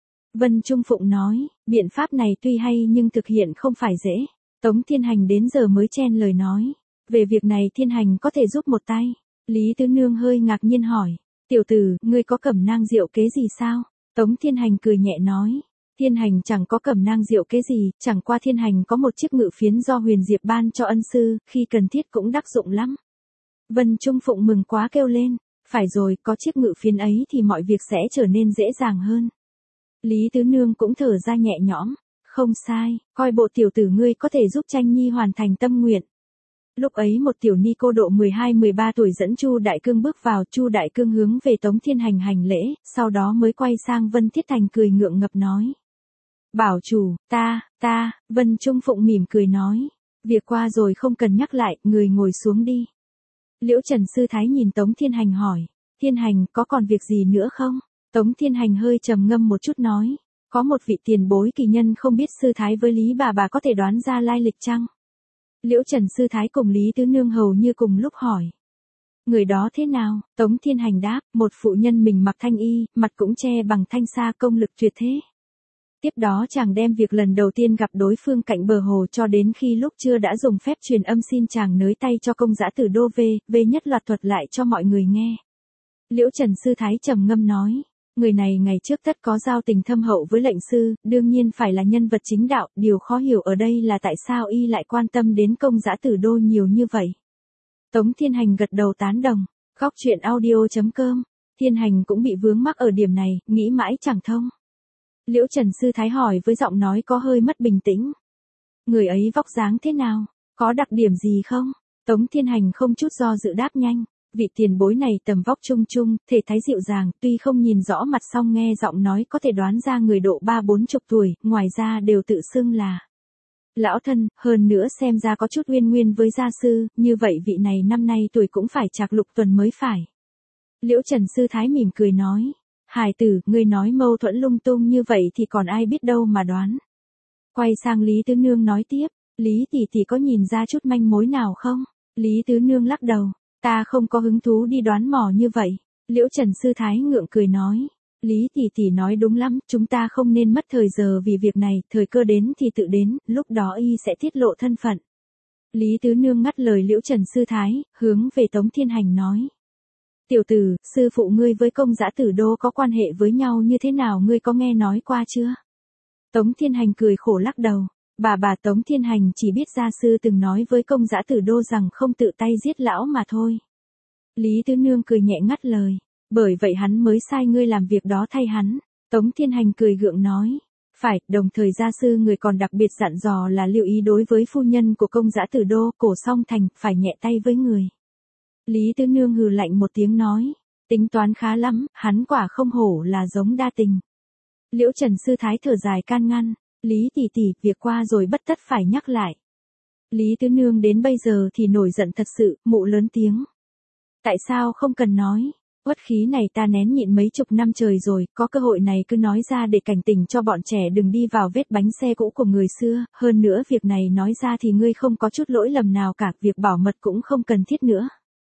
Vân Trung Phụng nói, biện pháp này tuy hay nhưng thực hiện không phải dễ. Tống Thiên Hành đến giờ mới chen lời nói. Về việc này Thiên Hành có thể giúp một tay. Lý Tứ Nương hơi ngạc nhiên hỏi. Tiểu tử, ngươi có cẩm nang diệu kế gì sao? Tống Thiên Hành cười nhẹ nói. Thiên Hành chẳng có cẩm nang diệu kế gì, chẳng qua Thiên Hành có một chiếc ngự phiến do Huyền Diệp ban cho ân sư, khi cần thiết cũng đắc dụng lắm. Vân Trung Phụng mừng quá kêu lên. Phải rồi, có chiếc ngự phiến ấy thì mọi việc sẽ trở nên dễ dàng hơn. Lý Tứ Nương cũng thở ra nhẹ nhõm. Không sai, coi bộ tiểu tử ngươi có thể giúp Tranh Nhi hoàn thành tâm nguyện. Lúc ấy một tiểu ni cô độ 12-13 tuổi dẫn Chu Đại Cương bước vào, Chu Đại Cương hướng về Tống Thiên Hành hành lễ, sau đó mới quay sang Vân Thiết Thành cười ngượng ngập nói. Bảo chủ, ta, Vân Trung Phụng mỉm cười nói. Việc qua rồi không cần nhắc lại, người ngồi xuống đi. Liễu Trần Sư Thái nhìn Tống Thiên Hành hỏi. Thiên Hành, có còn việc gì nữa không? Tống Thiên Hành hơi trầm ngâm một chút nói. Có một vị tiền bối kỳ nhân không biết Sư Thái với Lý bà có thể đoán ra lai lịch chăng? Liễu Trần Sư Thái cùng Lý Tứ Nương hầu như cùng lúc hỏi. Người đó thế nào? Tống Thiên Hành đáp, một phụ nhân mình mặc thanh y, mặt cũng che bằng thanh sa, công lực tuyệt thế. Tiếp đó chàng đem việc lần đầu tiên gặp đối phương cạnh bờ hồ cho đến khi lúc trưa đã dùng phép truyền âm xin chàng nới tay cho công giã Tử Đô về nhất loạt thuật lại cho mọi người nghe. Liễu Trần Sư Thái trầm ngâm nói. Người này ngày trước tất có giao tình thâm hậu với lệnh sư, đương nhiên phải là nhân vật chính đạo, điều khó hiểu ở đây là tại sao y lại quan tâm đến công giã Tử Đô nhiều như vậy. Tống Thiên Hành gật đầu tán đồng. Góc truyện audio.com. Thiên Hành cũng bị vướng mắc ở điểm này, nghĩ mãi chẳng thông. Liễu Trần Sư Thái hỏi với giọng nói có hơi mất bình tĩnh. Người ấy vóc dáng thế nào? Có đặc điểm gì không? Tống Thiên Hành không chút do dự đáp nhanh. Vị tiền bối này tầm vóc trung, thể thái dịu dàng, tuy không nhìn rõ mặt song nghe giọng nói có thể đoán ra người độ 30-40 tuổi, ngoài ra đều tự xưng là lão thân, hơn nữa xem ra có chút uyên nguyên với gia sư, như vậy vị này năm nay tuổi cũng phải trạc lục tuần mới phải. Liễu Trần Sư Thái mỉm cười nói. Hài tử, ngươi nói mâu thuẫn lung tung như vậy thì còn ai biết đâu mà đoán. Quay sang Lý Tứ Nương nói tiếp. Lý tỷ tỷ có nhìn ra chút manh mối nào không? Lý Tứ Nương lắc đầu. Ta không có hứng thú đi đoán mò như vậy. Liễu Trần Sư Thái ngượng cười nói. Lý tỷ tỷ nói đúng lắm, chúng ta không nên mất thời giờ vì việc này, thời cơ đến thì tự đến, lúc đó y sẽ tiết lộ thân phận. Lý Tứ Nương ngắt lời Liễu Trần Sư Thái, hướng về Tống Thiên Hành nói. Tiểu tử, sư phụ ngươi với công giã Tử Đô có quan hệ với nhau như thế nào ngươi có nghe nói qua chưa? Tống Thiên Hành cười khổ lắc đầu. Bà Tống Thiên Hành chỉ biết gia sư từng nói với công giã Tử Đô rằng không tự tay giết lão mà thôi. Lý Tứ Nương cười nhẹ ngắt lời. Bởi vậy hắn mới sai ngươi làm việc đó thay hắn. Tống Thiên Hành cười gượng nói. Phải, đồng thời gia sư người còn đặc biệt dặn dò là lưu ý đối với phu nhân của công giã Tử Đô, Cổ Song Thành, phải nhẹ tay với người. Lý Tứ Nương hừ lạnh một tiếng nói. Tính toán khá lắm, hắn quả không hổ là giống đa tình. Liễu Trần Sư Thái thở dài can ngăn. Lý tỷ tỷ, việc qua rồi bất tất phải nhắc lại. Lý Tứ Nương đến bây giờ thì nổi giận thật sự, mụ lớn tiếng. Tại sao không cần nói? Uất khí này ta nén nhịn mấy chục năm trời rồi, có cơ hội này cứ nói ra để cảnh tỉnh cho bọn trẻ đừng đi vào vết bánh xe cũ của người xưa, hơn nữa việc này nói ra thì ngươi không có chút lỗi lầm nào cả, việc bảo mật cũng không cần thiết nữa.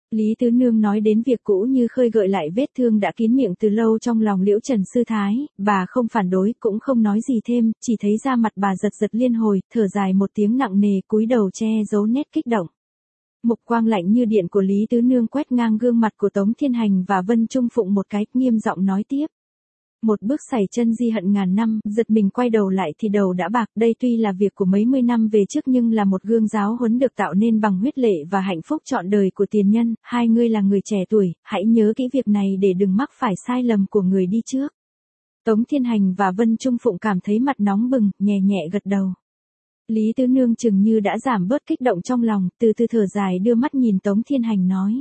Lý Tứ Nương nói đến việc cũ như khơi gợi lại vết thương đã kín miệng từ lâu trong lòng Liễu Trần Sư Thái, bà không phản đối cũng không nói gì thêm, chỉ thấy da mặt bà giật giật liên hồi, thở dài một tiếng nặng nề cúi đầu che giấu nét kích động. Mục quang lạnh như điện của Lý Tứ Nương quét ngang gương mặt của Tống Thiên Hành và Vân Trung Phụng một cái, nghiêm giọng nói tiếp. Một bước sẩy chân di hận ngàn năm, giật mình quay đầu lại thì đầu đã bạc, đây tuy là việc của mấy mươi năm về trước nhưng là một gương giáo huấn được tạo nên bằng huyết lệ và hạnh phúc trọn đời của tiền nhân, hai ngươi là người trẻ tuổi, hãy nhớ kỹ việc này để đừng mắc phải sai lầm của người đi trước. Tống Thiên Hành và Vân Trung Phụng cảm thấy mặt nóng bừng, nhẹ nhẹ gật đầu. Lý Tứ Nương chừng như đã giảm bớt kích động trong lòng, từ từ thở dài đưa mắt nhìn Tống Thiên Hành nói.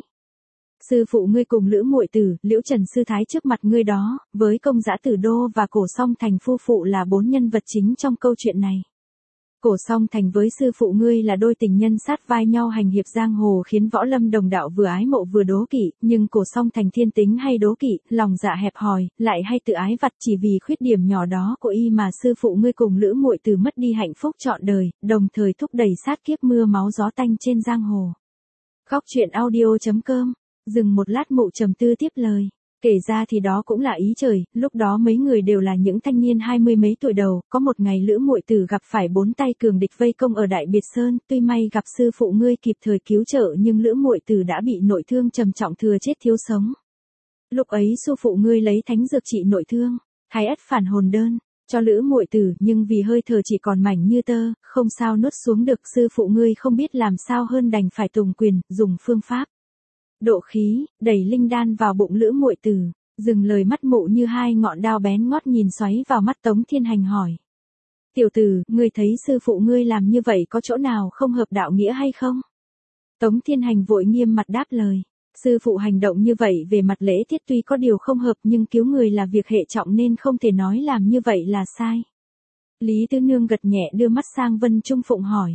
Sư phụ ngươi cùng Lữ muội tử, Liễu Trần Sư Thái trước mặt ngươi đó, với Công Giã Tử Đô và Cổ Song Thành phu phụ là bốn nhân vật chính trong câu chuyện này. Cổ Song Thành với sư phụ ngươi là đôi tình nhân sát vai nhau hành hiệp giang hồ khiến võ lâm đồng đạo vừa ái mộ vừa đố kỵ, nhưng Cổ Song Thành thiên tính hay đố kỵ, lòng dạ hẹp hòi, lại hay tự ái vặt, chỉ vì khuyết điểm nhỏ đó của y mà sư phụ ngươi cùng Lữ muội tử mất đi hạnh phúc trọn đời, đồng thời thúc đẩy sát kiếp mưa máu gió tanh trên giang hồ. Góc truyện audio.com. Dừng một lát Mụ trầm tư tiếp lời. Kể ra thì đó cũng là ý trời, lúc đó mấy người đều là những thanh niên 20 mấy tuổi đầu, có một ngày Lữ muội tử gặp phải bốn tay cường địch vây công ở Đại Biệt Sơn, tuy may gặp sư phụ ngươi kịp thời cứu trợ nhưng Lữ muội tử đã bị nội thương trầm trọng thừa chết thiếu sống. Lúc ấy sư phụ ngươi lấy thánh dược trị nội thương, thái ất phản hồn đơn cho Lữ muội tử, nhưng vì hơi thở chỉ còn mảnh như tơ, không sao nuốt xuống được, sư phụ ngươi không biết làm sao hơn đành phải tùng quyền, dùng phương pháp độ khí, đẩy linh đan vào bụng Lữ muội tử. Dừng lời, mắt Mụ như hai ngọn đao bén ngót nhìn xoáy vào mắt Tống Thiên Hành hỏi. Tiểu tử, ngươi thấy sư phụ ngươi làm như vậy có chỗ nào không hợp đạo nghĩa hay không? Tống Thiên Hành vội nghiêm mặt đáp lời. Sư phụ hành động như vậy về mặt lễ tiết tuy có điều không hợp nhưng cứu người là việc hệ trọng nên không thể nói làm như vậy là sai. Lý Tứ Nương gật nhẹ đưa mắt sang Vân Trung Phụng hỏi.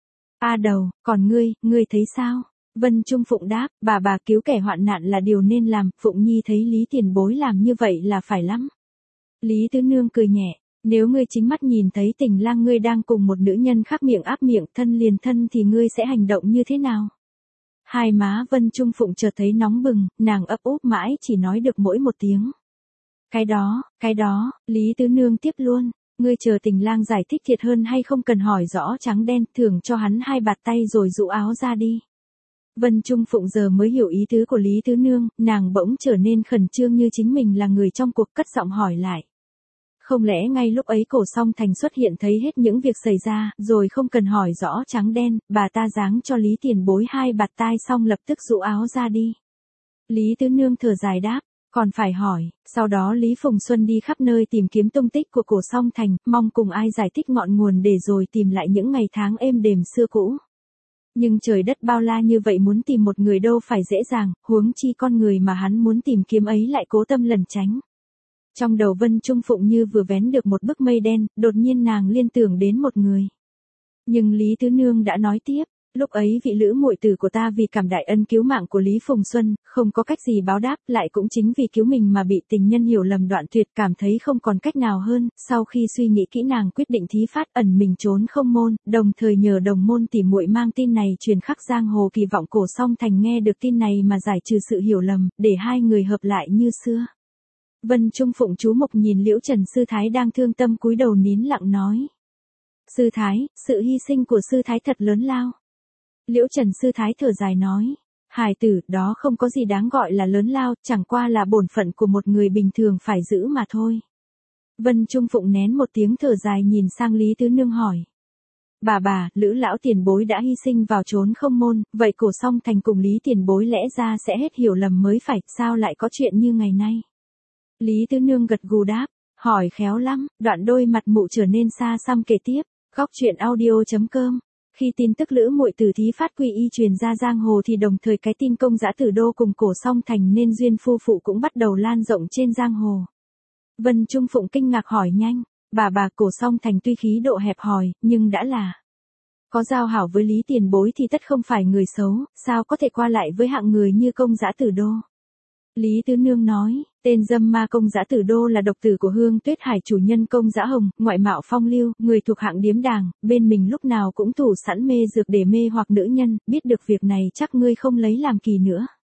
A Đầu, còn ngươi thấy sao? Vân Trung Phụng đáp, bà cứu kẻ hoạn nạn là điều nên làm, Phụng Nhi thấy Lý tiền bối làm như vậy là phải lắm. Lý Tứ Nương cười nhẹ, nếu ngươi chính mắt nhìn thấy tình lang ngươi đang cùng một nữ nhân khác miệng áp miệng thân liền thân thì ngươi sẽ hành động như thế nào? Hai má Vân Trung Phụng chợt thấy nóng bừng, nàng ấp úp mãi chỉ nói được mỗi một tiếng. Cái đó, Lý Tứ Nương tiếp luôn. Ngươi chờ tình lang giải thích thiệt hơn hay không cần hỏi rõ trắng đen, thưởng cho hắn 2 bạt tay rồi dụ áo ra đi. Vân Trung Phụng giờ mới hiểu ý tứ của Lý Tứ Nương, nàng bỗng trở nên khẩn trương như chính mình là người trong cuộc, cất giọng hỏi lại. Không lẽ ngay lúc ấy Cổ Song Thành xuất hiện thấy hết những việc xảy ra, rồi không cần hỏi rõ trắng đen, bà ta giáng cho Lý tiền bối 2 bạt tai xong lập tức dụ áo ra đi. Lý Tứ Nương thở dài đáp, còn phải hỏi. Sau đó Lý Phùng Xuân đi khắp nơi tìm kiếm tung tích của Cổ Song Thành, mong cùng ai giải thích ngọn nguồn để rồi tìm lại những ngày tháng êm đềm xưa cũ. Nhưng trời đất bao la như vậy muốn tìm một người đâu phải dễ dàng, huống chi con người mà hắn muốn tìm kiếm ấy lại cố tâm lẩn tránh. Trong đầu Vân Trung Phụng như vừa vén được một bức mây đen, đột nhiên nàng liên tưởng đến một người. Nhưng Lý Tứ Nương đã nói tiếp, lúc ấy vị Lữ muội tử của ta vì cảm đại ân cứu mạng của Lý Phùng Xuân, không có cách gì báo đáp, lại cũng chính vì cứu mình mà bị tình nhân hiểu lầm đoạn tuyệt, cảm thấy không còn cách nào hơn, sau khi suy nghĩ kỹ nàng quyết định thí phát ẩn mình trốn không môn, đồng thời nhờ đồng môn tỉ muội mang tin này truyền khắp giang hồ, kỳ vọng Cổ Song Thành nghe được tin này mà giải trừ sự hiểu lầm, để hai người hợp lại như xưa. Vân Trung Phụng chú mục nhìn Liễu Trần Sư Thái đang thương tâm cúi đầu nín lặng nói. Sư Thái, sự hy sinh của Sư Thái thật lớn lao. Liễu Trần Sư Thái thở dài nói. Hài tử, đó không có gì đáng gọi là lớn lao, chẳng qua là bổn phận của một người bình thường phải giữ mà thôi. Vân Trung Phụng nén một tiếng thở dài nhìn sang Lý Tứ Nương hỏi. Bà, Lữ lão tiền bối đã hy sinh vào trốn không môn, vậy Cổ Song Thành cùng Lý tiền bối lẽ ra sẽ hết hiểu lầm mới phải, sao lại có chuyện như ngày nay? Lý Tứ Nương gật gù đáp, hỏi khéo lắm, đoạn đôi mặt Mụ trở nên xa xăm kể tiếp. Góc truyện audio.com. Khi tin tức Lữ muội tử thí phát quy y truyền ra giang hồ thì đồng thời cái tin Công Giã Tử Đô cùng Cổ Song Thành nên duyên phu phụ cũng bắt đầu lan rộng trên giang hồ. Vân Trung Phụng kinh ngạc hỏi nhanh, bà Cổ Song Thành tuy khí độ hẹp hòi, nhưng đã là có giao hảo với Lý tiền bối thì tất không phải người xấu, sao có thể qua lại với hạng người như Công Giã Tử Đô. Lý Tứ Nương nói, tên dâm ma Công Giã Tử Đô là độc tử của Hương Tuyết Hải chủ nhân Công Giã Hồng, ngoại mạo phong lưu, người thuộc hạng điếm đàng, bên mình lúc nào cũng thủ sẵn mê dược để mê hoặc nữ nhân, biết được việc này chắc ngươi không lấy làm kỳ nữa.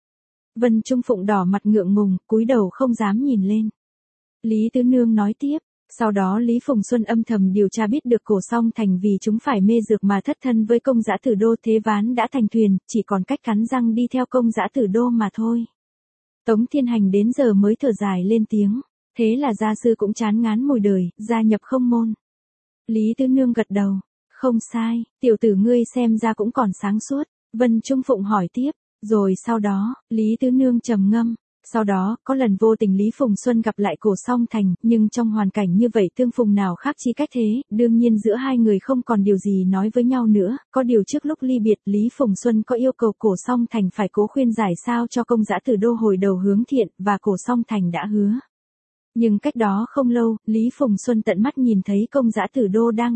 Vân Trung Phụng đỏ mặt ngượng ngùng, cúi đầu không dám nhìn lên. Lý Tứ Nương nói tiếp, sau đó Lý Phùng Xuân âm thầm điều tra biết được Cổ Song Thành vì chúng phải mê dược mà thất thân với công dã Tử Đô, thế ván đã thành thuyền, chỉ còn cách cắn răng đi theo công dã Tử Đô mà thôi. Tống Thiên Hành đến giờ mới thở dài lên tiếng, thế là gia sư cũng chán ngán mùi đời, gia nhập không môn. Lý Tứ Nương gật đầu, không sai, tiểu tử ngươi xem ra cũng còn sáng suốt. Vân Trung Phụng hỏi tiếp, rồi sau đó, Lý Tứ Nương trầm ngâm. Sau đó, có lần vô tình Lý Phùng Xuân gặp lại Cổ Song Thành, nhưng trong hoàn cảnh như vậy tương phùng nào khác chi cách thế, đương nhiên giữa hai người không còn điều gì nói với nhau nữa, có điều trước lúc ly biệt Lý Phùng Xuân có yêu cầu Cổ Song Thành phải cố khuyên giải sao cho công dã Tử Đô hồi đầu hướng thiện, và Cổ Song Thành đã hứa. Nhưng cách đó không lâu, Lý Phùng Xuân tận mắt nhìn thấy công dã Tử Đô đang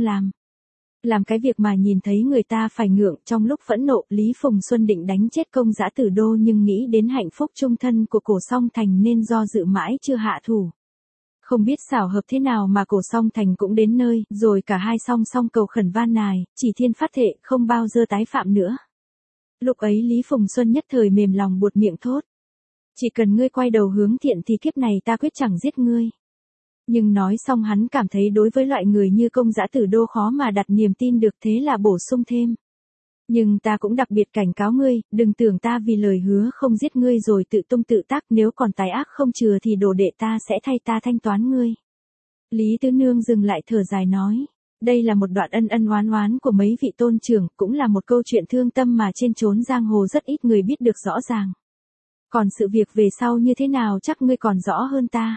làm cái việc mà nhìn thấy người ta phải ngượng. Trong lúc phẫn nộ, Lý Phùng Xuân định đánh chết công dã Tử Đô nhưng nghĩ đến hạnh phúc chung thân của Cổ Song Thành nên do dự mãi chưa hạ thủ. Không biết xảo hợp thế nào mà Cổ Song Thành cũng đến nơi, rồi cả hai song song cầu khẩn van nài, chỉ thiên phát thệ không bao giờ tái phạm nữa. Lúc ấy Lý Phùng Xuân nhất thời mềm lòng buột miệng thốt. Chỉ cần ngươi quay đầu hướng thiện thì kiếp này ta quyết chẳng giết ngươi. Nhưng nói xong hắn cảm thấy đối với loại người như công dã Tử Đô khó mà đặt niềm tin được, thế là bổ sung thêm. Nhưng ta cũng đặc biệt cảnh cáo ngươi, đừng tưởng ta vì lời hứa không giết ngươi rồi tự tung tự tác, nếu còn tài ác không chừa thì đồ đệ ta sẽ thay ta thanh toán ngươi. Lý Tứ Nương dừng lại thở dài nói. Đây là một đoạn ân ân oán oán của mấy vị tôn trưởng, cũng là một câu chuyện thương tâm mà trên chốn giang hồ rất ít người biết được rõ ràng. Còn sự việc về sau như thế nào chắc ngươi còn rõ hơn ta.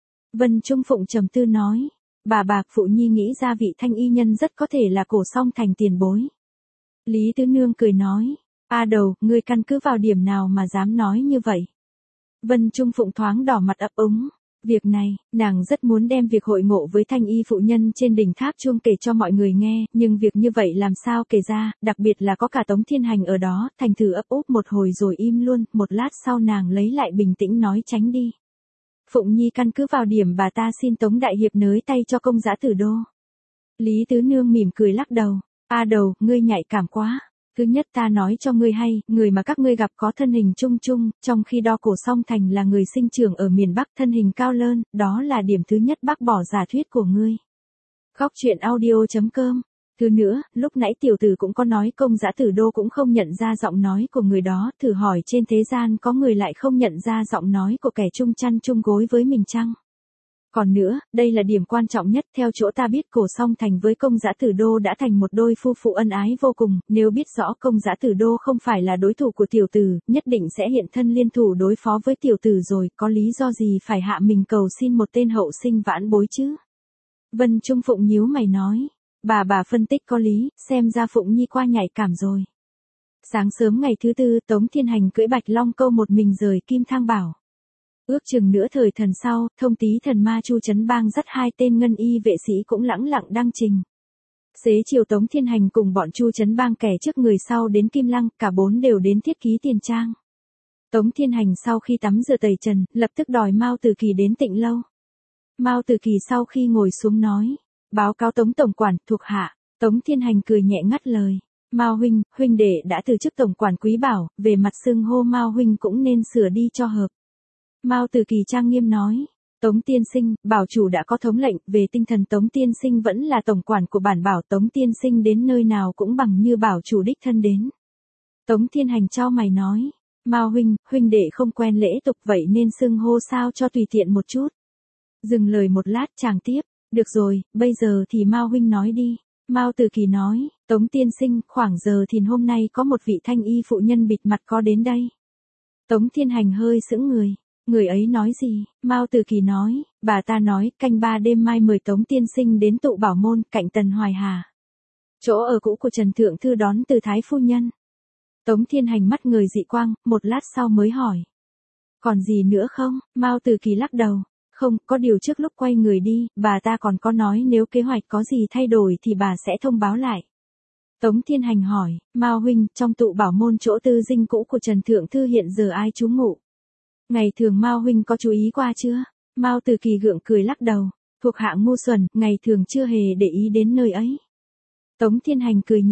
Vân Trung Phụng trầm tư nói, bà Bạc Phụ Nhi nghĩ ra vị thanh y nhân rất có thể là Cổ Song Thành tiền bối. Lý Tứ Nương cười nói, a đầu, ngươi căn cứ vào điểm nào mà dám nói như vậy? Vân Trung Phụng thoáng đỏ mặt ấp úng. Việc này, nàng rất muốn đem việc hội ngộ với thanh y phụ nhân trên đỉnh tháp chuông kể cho mọi người nghe, nhưng việc như vậy làm sao kể ra, đặc biệt là có cả Tống Thiên Hành ở đó, thành thử ấp úp một hồi rồi im luôn, một lát sau nàng lấy lại bình tĩnh nói tránh đi. Phụng Nhi căn cứ vào điểm bà ta xin Tống Đại Hiệp nới tay cho công dã Tử Đô. Lý Tứ Nương mỉm cười lắc đầu, a đầu, ngươi nhạy cảm quá. Thứ nhất ta nói cho ngươi hay, người mà các ngươi gặp có thân hình trung trung, trong khi đo Cổ Song Thành là người sinh trưởng ở miền Bắc thân hình cao lớn, đó là điểm thứ nhất bác bỏ giả thuyết của ngươi. Góc truyện audio.com. Thứ nữa, lúc nãy tiểu tử cũng có nói công dã Tử Đô cũng không nhận ra giọng nói của người đó, thử hỏi trên thế gian có người lại không nhận ra giọng nói của kẻ chung chăn chung gối với mình chăng? Còn nữa, đây là điểm quan trọng nhất, theo chỗ ta biết Cổ Song Thành với công dã Tử Đô đã thành một đôi phu phụ ân ái vô cùng, nếu biết rõ công dã Tử Đô không phải là đối thủ của tiểu tử, nhất định sẽ hiện thân liên thủ đối phó với tiểu tử rồi, có lý do gì phải hạ mình cầu xin một tên hậu sinh vãn bối chứ? Vân Trung Phụng nhíu mày nói, bà phân tích có lý, xem ra Phụng Nhi qua nhạy cảm rồi. Sáng sớm ngày thứ tư, Tống Thiên Hành cưỡi Bạch Long Câu một mình rời Kim Thang Bảo. Ước chừng nửa thời thần sau, thông tí thần ma Chu Trấn Bang dắt hai tên ngân y vệ sĩ cũng lẳng lặng đăng trình. Xế chiều Tống Thiên Hành cùng bọn Chu Trấn Bang kẻ trước người sau đến Kim Lăng, cả bốn đều đến thiết ký tiền trang. Tống Thiên Hành sau khi tắm rửa tẩy trần, lập tức đòi Mao Từ Kỳ đến Tịnh Lâu. Mao Từ Kỳ sau khi ngồi xuống nói, báo cáo Tống tổng quản, thuộc hạ. Tống Thiên Hành cười nhẹ ngắt lời, Mao huynh đệ đã từ chức tổng quản Quý Bảo, về mặt xưng hô Mao huynh cũng nên sửa đi cho hợp. Mao Từ Kỳ trang nghiêm nói, Tống tiên sinh, bảo chủ đã có thống lệnh, về tinh thần Tống tiên sinh vẫn là tổng quản của bản bảo, Tống tiên sinh đến nơi nào cũng bằng như bảo chủ đích thân đến. Tống Thiên Hành chau mày nói, Mao huynh đệ không quen lễ tục vậy nên xưng hô sao cho tùy tiện một chút. Dừng lời một lát chàng tiếp, được rồi, bây giờ thì Mao huynh nói đi. Mao Từ Kỳ nói, Tống tiên sinh, khoảng giờ thìn hôm nay có một vị thanh y phụ nhân bịt mặt có đến đây. Tống Thiên Hành hơi sững người. Người ấy nói gì? Mao Từ Kỳ nói, bà ta nói, canh 3 đêm mai mời Tống tiên sinh đến Tụ Bảo Môn, cạnh Tần Hoài Hà. Chỗ ở cũ của Trần Thượng Thư đón từ Thái phu nhân. Tống Thiên Hành mắt người dị quang, một lát sau mới hỏi. Còn gì nữa không? Mao Từ Kỳ lắc đầu. Không, có điều trước lúc quay người đi, bà ta còn có nói nếu kế hoạch có gì thay đổi thì bà sẽ thông báo lại. Tống Thiên Hành hỏi, Mao huynh, trong Tụ Bảo Môn chỗ tư dinh cũ của Trần Thượng Thư hiện giờ ai trú ngụ? Ngày thường Mao huynh có chú ý qua chưa? Mao Từ Kỳ gượng cười lắc đầu, thuộc hạ ngu xuẩn, ngày thường chưa hề để ý đến nơi ấy. Tống Thiên Hành cười nhẹ,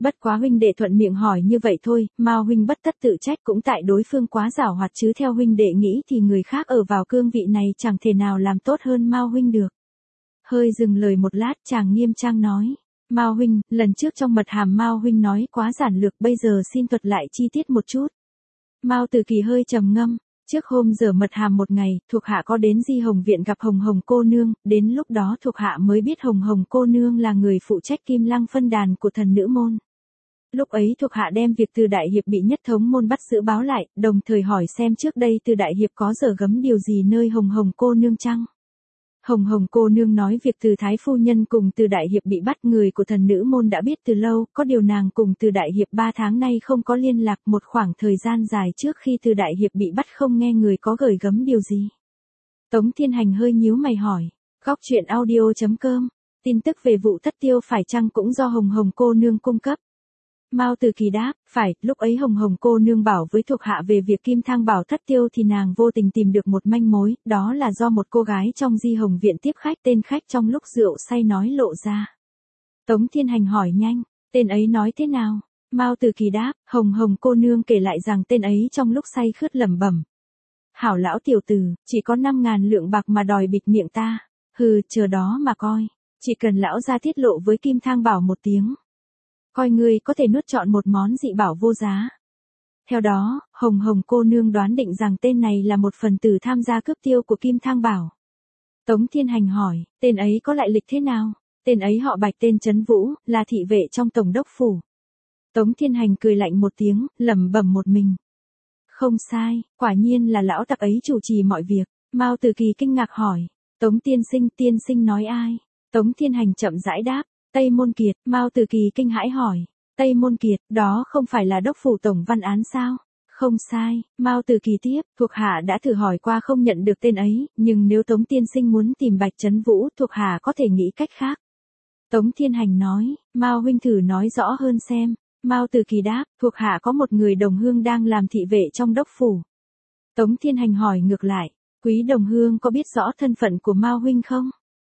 Bất quá huynh đệ thuận miệng hỏi như vậy thôi, Mao huynh bất tất tự trách, cũng tại đối phương quá giảo hoạt chứ theo huynh đệ nghĩ thì người khác ở vào cương vị này chẳng thể nào làm tốt hơn Mao huynh được. Hơi dừng lời một lát, chàng nghiêm trang nói. Mao huynh, lần trước trong mật hàm Mao huynh nói quá giản lược, bây giờ xin thuật lại chi tiết một chút. Mao Từ Kỳ hơi trầm ngâm. Trước hôm giờ mật hàm một ngày, thuộc hạ có đến Di Hồng viện gặp Hồng Hồng cô nương, đến lúc đó thuộc hạ mới biết Hồng Hồng cô nương là người phụ trách Kim Lăng phân đàn của thần nữ môn. Lúc ấy thuộc hạ đem việc Từ đại hiệp bị nhất thống môn bắt giữ báo lại, đồng thời hỏi xem trước đây Từ đại hiệp có dở gấm điều gì nơi Hồng Hồng cô nương chăng? Hồng Hồng cô nương nói việc Từ thái phu nhân cùng Từ đại hiệp bị bắt, người của thần nữ môn đã biết từ lâu, có điều nàng cùng Từ đại hiệp 3 tháng nay không có liên lạc, một khoảng thời gian dài trước khi Từ đại hiệp bị bắt không nghe người có gửi gấm điều gì. Tống Thiên Hành hơi nhíu mày hỏi, góc truyện audio.com, tin tức về vụ thất tiêu phải chăng cũng do Hồng Hồng cô nương cung cấp? Mao Từ Kỳ đáp, phải, lúc ấy Hồng Hồng cô nương bảo với thuộc hạ về việc Kim Thang Bảo thất tiêu thì nàng vô tình tìm được một manh mối, đó là do một cô gái trong Di Hồng viện tiếp khách, tên khách trong lúc rượu say nói lộ ra. Tống Thiên Hành hỏi nhanh, tên ấy nói thế nào? Mao Từ Kỳ đáp, Hồng Hồng cô nương kể lại rằng tên ấy trong lúc say khướt lẩm bẩm. Hảo lão tiểu tử, chỉ có 5.000 lượng bạc mà đòi bịt miệng ta, hừ, chờ đó mà coi, chỉ cần lão ra tiết lộ với Kim Thang Bảo một tiếng. Coi ngươi có thể nuốt trọn một món dị bảo vô giá. Theo đó, Hồng Hồng cô nương đoán định rằng tên này là một phần tử tham gia cướp tiêu của Kim Thang Bảo. Tống Thiên Hành hỏi, tên ấy có lại lịch thế nào? Tên ấy họ Bạch, tên Trấn Vũ, là thị vệ trong tổng đốc phủ. Tống Thiên Hành cười lạnh một tiếng, lẩm bẩm một mình. Không sai, quả nhiên là lão tặc ấy chủ trì mọi việc. Mao Từ Kỳ kinh ngạc hỏi, Tống tiên sinh nói ai? Tống Thiên Hành chậm rãi đáp, Tây Môn Kiệt. Mao Từ Kỳ kinh hãi hỏi, Tây Môn Kiệt, đó không phải là đốc phủ tổng văn án sao? Không sai, Mao Từ Kỳ tiếp, thuộc hạ đã thử hỏi qua không nhận được tên ấy, nhưng nếu Tống tiên sinh muốn tìm Bạch Trấn Vũ, thuộc hạ có thể nghĩ cách khác. Tống Thiên Hành nói, Mao huynh thử nói rõ hơn xem. Mao Từ Kỳ đáp, thuộc hạ có một người đồng hương đang làm thị vệ trong đốc phủ. Tống Thiên Hành hỏi ngược lại, quý đồng hương có biết rõ thân phận của Mao huynh không?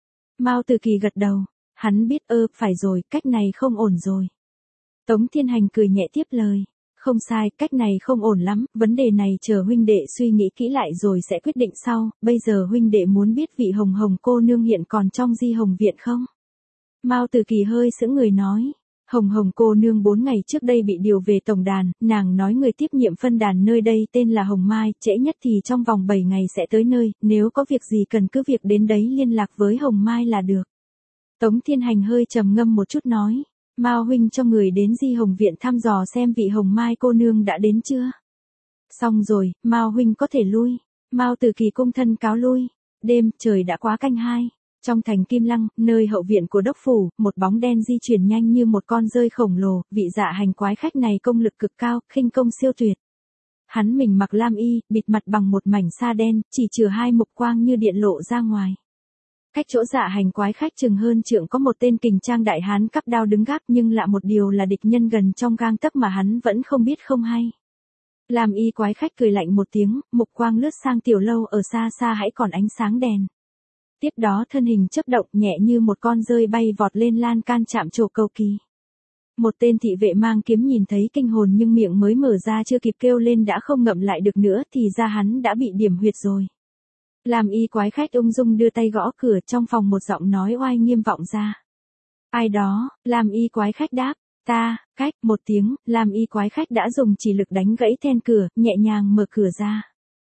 Mao Từ Kỳ gật đầu, hắn biết. Phải rồi, cách này không ổn rồi. Tống Thiên Hành cười nhẹ tiếp lời, không sai, cách này không ổn lắm, vấn đề này chờ huynh đệ suy nghĩ kỹ lại rồi sẽ quyết định sau, bây giờ huynh đệ muốn biết vị Hồng Hồng cô nương hiện còn trong Di Hồng viện không? Mao Từ Kỳ hơi sững người nói. Hồng Hồng cô nương 4 ngày trước đây bị điều về tổng đàn, nàng nói người tiếp nhiệm phân đàn nơi đây tên là Hồng Mai, trễ nhất thì trong vòng 7 ngày sẽ tới nơi, nếu có việc gì cần cứ việc đến đấy liên lạc với Hồng Mai là được. Tống Thiên Hành hơi trầm ngâm một chút nói, Mao huynh cho người đến Di Hồng viện thăm dò xem vị Hồng Mai cô nương đã đến chưa? Xong rồi, Mao huynh có thể lui. Mao Từ Kỳ cung thân cáo lui. Đêm, trời đã quá canh 2. Trong thành Kim Lăng, nơi hậu viện của đốc phủ, một bóng đen di chuyển nhanh như một con dơi khổng lồ, vị dạ hành quái khách này công lực cực cao, khinh công siêu tuyệt. Hắn mình mặc lam y, bịt mặt bằng một mảnh sa đen, chỉ trừ 2 mục quang như điện lộ ra ngoài. Cách chỗ dạ hành quái khách chừng hơn trượng có một tên kình trang đại hán cắp đao đứng gác, nhưng lạ một điều là địch nhân gần trong gang tấc mà hắn vẫn không biết không hay. Lam y quái khách cười lạnh một tiếng, mục quang lướt sang tiểu lâu ở xa xa hãy còn ánh sáng đèn. Tiếp đó thân hình chớp động nhẹ như một con dơi bay vọt lên lan can chạm trổ cầu kỳ. Một tên thị vệ mang kiếm nhìn thấy kinh hồn nhưng miệng mới mở ra chưa kịp kêu lên đã không ngậm lại được nữa thì ra hắn đã bị điểm huyệt rồi. Làm y quái khách ung dung đưa tay gõ cửa, trong phòng một giọng nói oai nghiêm vọng ra. Ai đó? Làm y quái khách đáp. Ta. Cách một tiếng, làm y quái khách đã dùng chỉ lực đánh gãy then cửa, nhẹ nhàng mở cửa ra.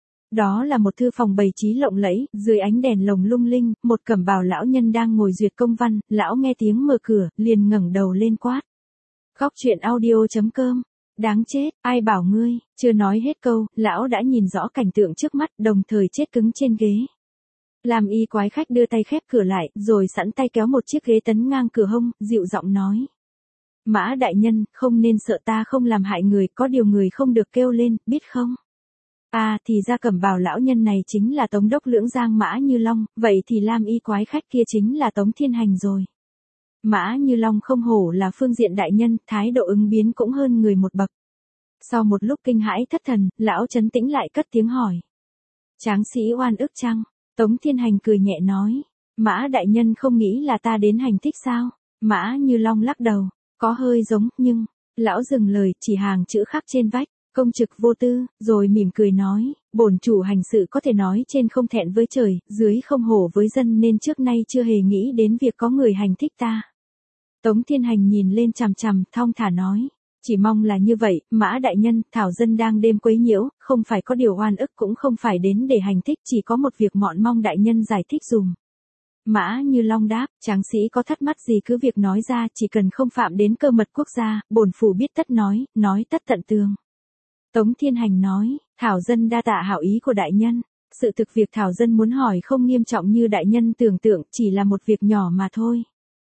Đó là một thư phòng bày trí lộng lẫy, dưới ánh đèn lồng lung linh, một cẩm bào lão nhân đang ngồi duyệt công văn, lão nghe tiếng mở cửa, liền ngẩng đầu lên quát. Góc truyện audio.com. Đáng chết, ai bảo ngươi? Chưa nói hết câu, lão đã nhìn rõ cảnh tượng trước mắt, đồng thời chết cứng trên ghế. Làm y quái khách đưa tay khép cửa lại, rồi sẵn tay kéo một chiếc ghế tấn ngang cửa hông, dịu giọng nói. Mã đại nhân, không nên sợ, ta không làm hại người, có điều người không được kêu lên, biết không? À, thì ra cẩm bào lão nhân này chính là Tống đốc Lưỡng Giang Mã Như Long, vậy thì Lam y quái khách kia chính là Tống Thiên Hành rồi. Mã Như Long không hổ là phương diện đại nhân, thái độ ứng biến cũng hơn người một bậc. Sau một lúc kinh hãi thất thần, lão trấn tĩnh lại cất tiếng hỏi. Tráng sĩ oan ức chăng? Tống Thiên Hành cười nhẹ nói. Mã đại nhân không nghĩ là ta đến hành thích sao? Mã Như Long lắc đầu. Có hơi giống, nhưng, lão dừng lời, chỉ hàng chữ khắc trên vách, công trực vô tư, rồi mỉm cười nói, bổn chủ hành sự có thể nói trên không thẹn với trời, dưới không hổ với dân nên trước nay chưa hề nghĩ đến việc có người hành thích ta. Tống Thiên Hành nhìn lên chằm chằm, thong thả nói, chỉ mong là như vậy, Mã đại nhân, thảo dân đang đêm quấy nhiễu, không phải có điều oan ức cũng không phải đến để hành thích, chỉ có một việc mọn mong đại nhân giải thích dùm. Mã Như Long đáp, tráng sĩ có thắc mắc gì cứ việc nói ra, chỉ cần không phạm đến cơ mật quốc gia, bổn phủ biết tất nói tất tận tường. Tống Thiên Hành nói, thảo dân đa tạ hảo ý của đại nhân. Sự thực việc thảo dân muốn hỏi không nghiêm trọng như đại nhân tưởng tượng, chỉ là một việc nhỏ mà thôi.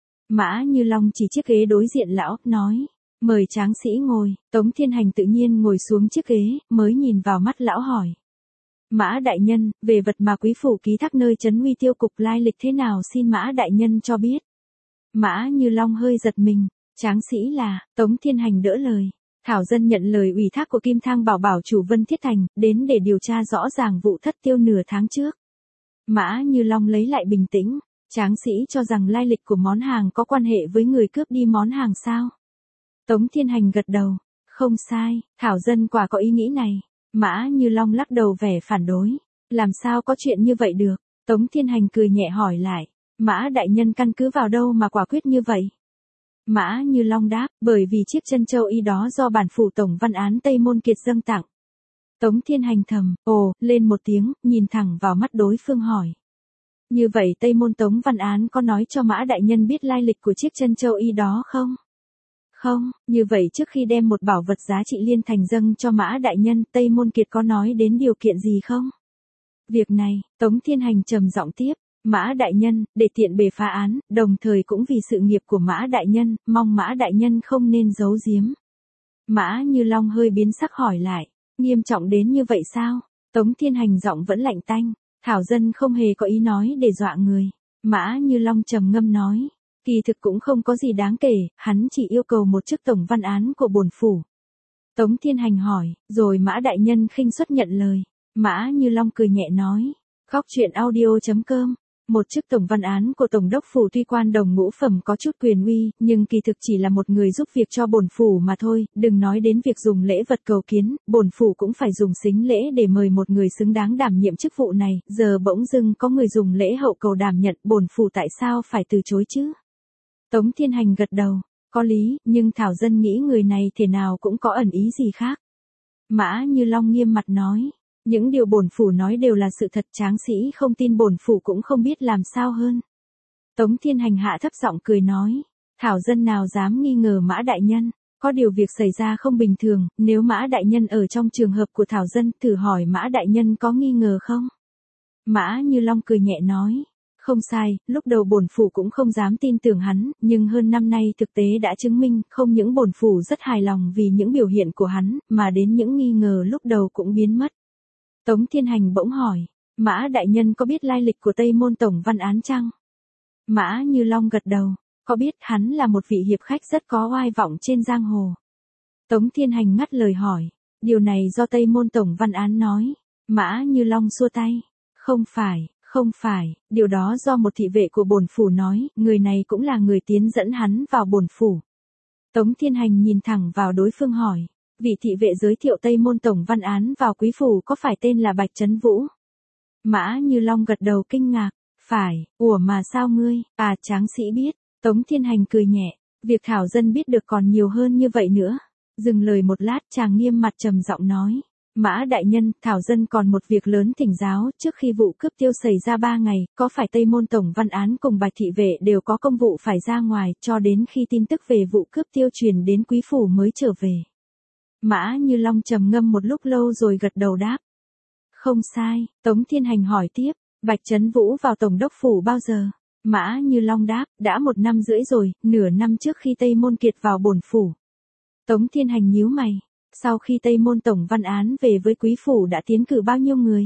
Mã Như Long chỉ chiếc ghế đối diện lão, nói, mời tráng sĩ ngồi. Tống Thiên Hành tự nhiên ngồi xuống chiếc ghế, mới nhìn vào mắt lão hỏi. Mã đại nhân, về vật mà quý phủ ký thác nơi trấn Huy Tiêu cục lai lịch thế nào xin Mã đại nhân cho biết. Mã Như Long hơi giật mình, tráng sĩ là, Tống Thiên Hành đỡ lời. Thảo dân nhận lời ủy thác của Kim Thang Bảo Bảo chủ Vân Thiết Thành, đến để điều tra rõ ràng vụ thất tiêu nửa tháng trước. Mã Như Long lấy lại bình tĩnh, tráng sĩ cho rằng lai lịch của món hàng có quan hệ với người cướp đi món hàng sao? Tống Thiên Hành gật đầu, không sai, thảo dân quả có ý nghĩ này. Mã Như Long lắc đầu vẻ phản đối, làm sao có chuyện như vậy được? Tống Thiên Hành cười nhẹ hỏi lại, Mã đại nhân căn cứ vào đâu mà quả quyết như vậy? Mã Như Long đáp, bởi vì chiếc chân châu y đó do bản phủ tổng văn án Tây Môn Kiệt dâng tặng. Tống Thiên Hành thầm, lên một tiếng, nhìn thẳng vào mắt đối phương hỏi. Như vậy Tây Môn Tống văn án có nói cho Mã đại nhân biết lai lịch của chiếc chân châu y đó không? Không, như vậy trước khi đem một bảo vật giá trị liên thành dâng cho Mã đại nhân, Tây Môn Kiệt có nói đến điều kiện gì không? Việc này, Tống Thiên Hành trầm giọng tiếp, Mã đại nhân, để tiện bề phá án, đồng thời cũng vì sự nghiệp của Mã đại nhân, mong Mã đại nhân không nên giấu giếm. Mã Như Long hơi biến sắc hỏi lại, nghiêm trọng đến như vậy sao? Tống Thiên Hành giọng vẫn lạnh tanh, thảo dân không hề có ý nói để dọa người. Mã Như Long trầm ngâm nói, kỳ thực cũng không có gì đáng kể, hắn chỉ yêu cầu một chức tổng văn án của bổn phủ. Tống Thiên Hành hỏi, rồi Mã đại nhân khinh suất nhận lời. Mã Như Long cười nhẹ nói, góc truyện audio.com. Một chức tổng văn án của tổng đốc phủ tuy quan đồng ngũ phẩm có chút quyền uy, nhưng kỳ thực chỉ là một người giúp việc cho bổn phủ mà thôi, đừng nói đến việc dùng lễ vật cầu kiến, bổn phủ cũng phải dùng sính lễ để mời một người xứng đáng đảm nhiệm chức vụ này, giờ bỗng dưng có người dùng lễ hậu cầu đảm nhận, bổn phủ tại sao phải từ chối chứ? Tống Thiên Hành gật đầu, có lý, nhưng thảo dân nghĩ người này thể nào cũng có ẩn ý gì khác. Mã Như Long nghiêm mặt nói, những điều bổn phủ nói đều là sự thật, tráng sĩ không tin bổn phủ cũng không biết làm sao hơn. Tống Thiên Hành hạ thấp giọng cười nói, thảo dân nào dám nghi ngờ Mã đại nhân, có điều việc xảy ra không bình thường, nếu Mã đại nhân ở trong trường hợp của thảo dân, thử hỏi Mã đại nhân có nghi ngờ không? Mã Như Long cười nhẹ nói, không sai, lúc đầu bổn phủ cũng không dám tin tưởng hắn, nhưng hơn năm nay thực tế đã chứng minh, không những bổn phủ rất hài lòng vì những biểu hiện của hắn, mà đến những nghi ngờ lúc đầu cũng biến mất. Tống Thiên Hành bỗng hỏi, Mã đại nhân có biết lai lịch của Tây Môn tổng văn án chăng? Mã Như Long gật đầu, có biết, hắn là một vị hiệp khách rất có oai vọng trên giang hồ. Tống Thiên Hành ngắt lời hỏi, điều này do Tây Môn tổng văn án nói. Mã Như Long xua tay, không phải, điều đó do một thị vệ của bổn phủ nói, người này cũng là người tiến dẫn hắn vào bổn phủ. Tống Thiên Hành nhìn thẳng vào đối phương hỏi, vị thị vệ giới thiệu Tây Môn tổng văn án vào quý phủ có phải tên là Bạch Trấn Vũ? Mã Như Long gật đầu kinh ngạc, phải, mà sao ngươi, tráng sĩ biết. Tống Thiên Hành cười nhẹ, việc thảo dân biết được còn nhiều hơn như vậy nữa. Dừng lời một lát, chàng nghiêm mặt trầm giọng nói, Mã đại nhân, thảo dân còn một việc lớn thỉnh giáo, trước khi vụ cướp tiêu xảy ra 3 ngày, có phải Tây Môn tổng văn án cùng Bạch thị vệ đều có công vụ phải ra ngoài, cho đến khi tin tức về vụ cướp tiêu truyền đến quý phủ mới trở về. Mã Như Long trầm ngâm một lúc lâu rồi gật đầu đáp. Không sai, Tống Thiên Hành hỏi tiếp, Bạch Trấn Vũ vào tổng đốc phủ bao giờ? Mã Như Long đáp, đã 1 năm rưỡi rồi, nửa năm trước khi Tây Môn Kiệt vào bổn phủ. Tống Thiên Hành nhíu mày, sau khi Tây Môn tổng văn án về với quý phủ đã tiến cử bao nhiêu người?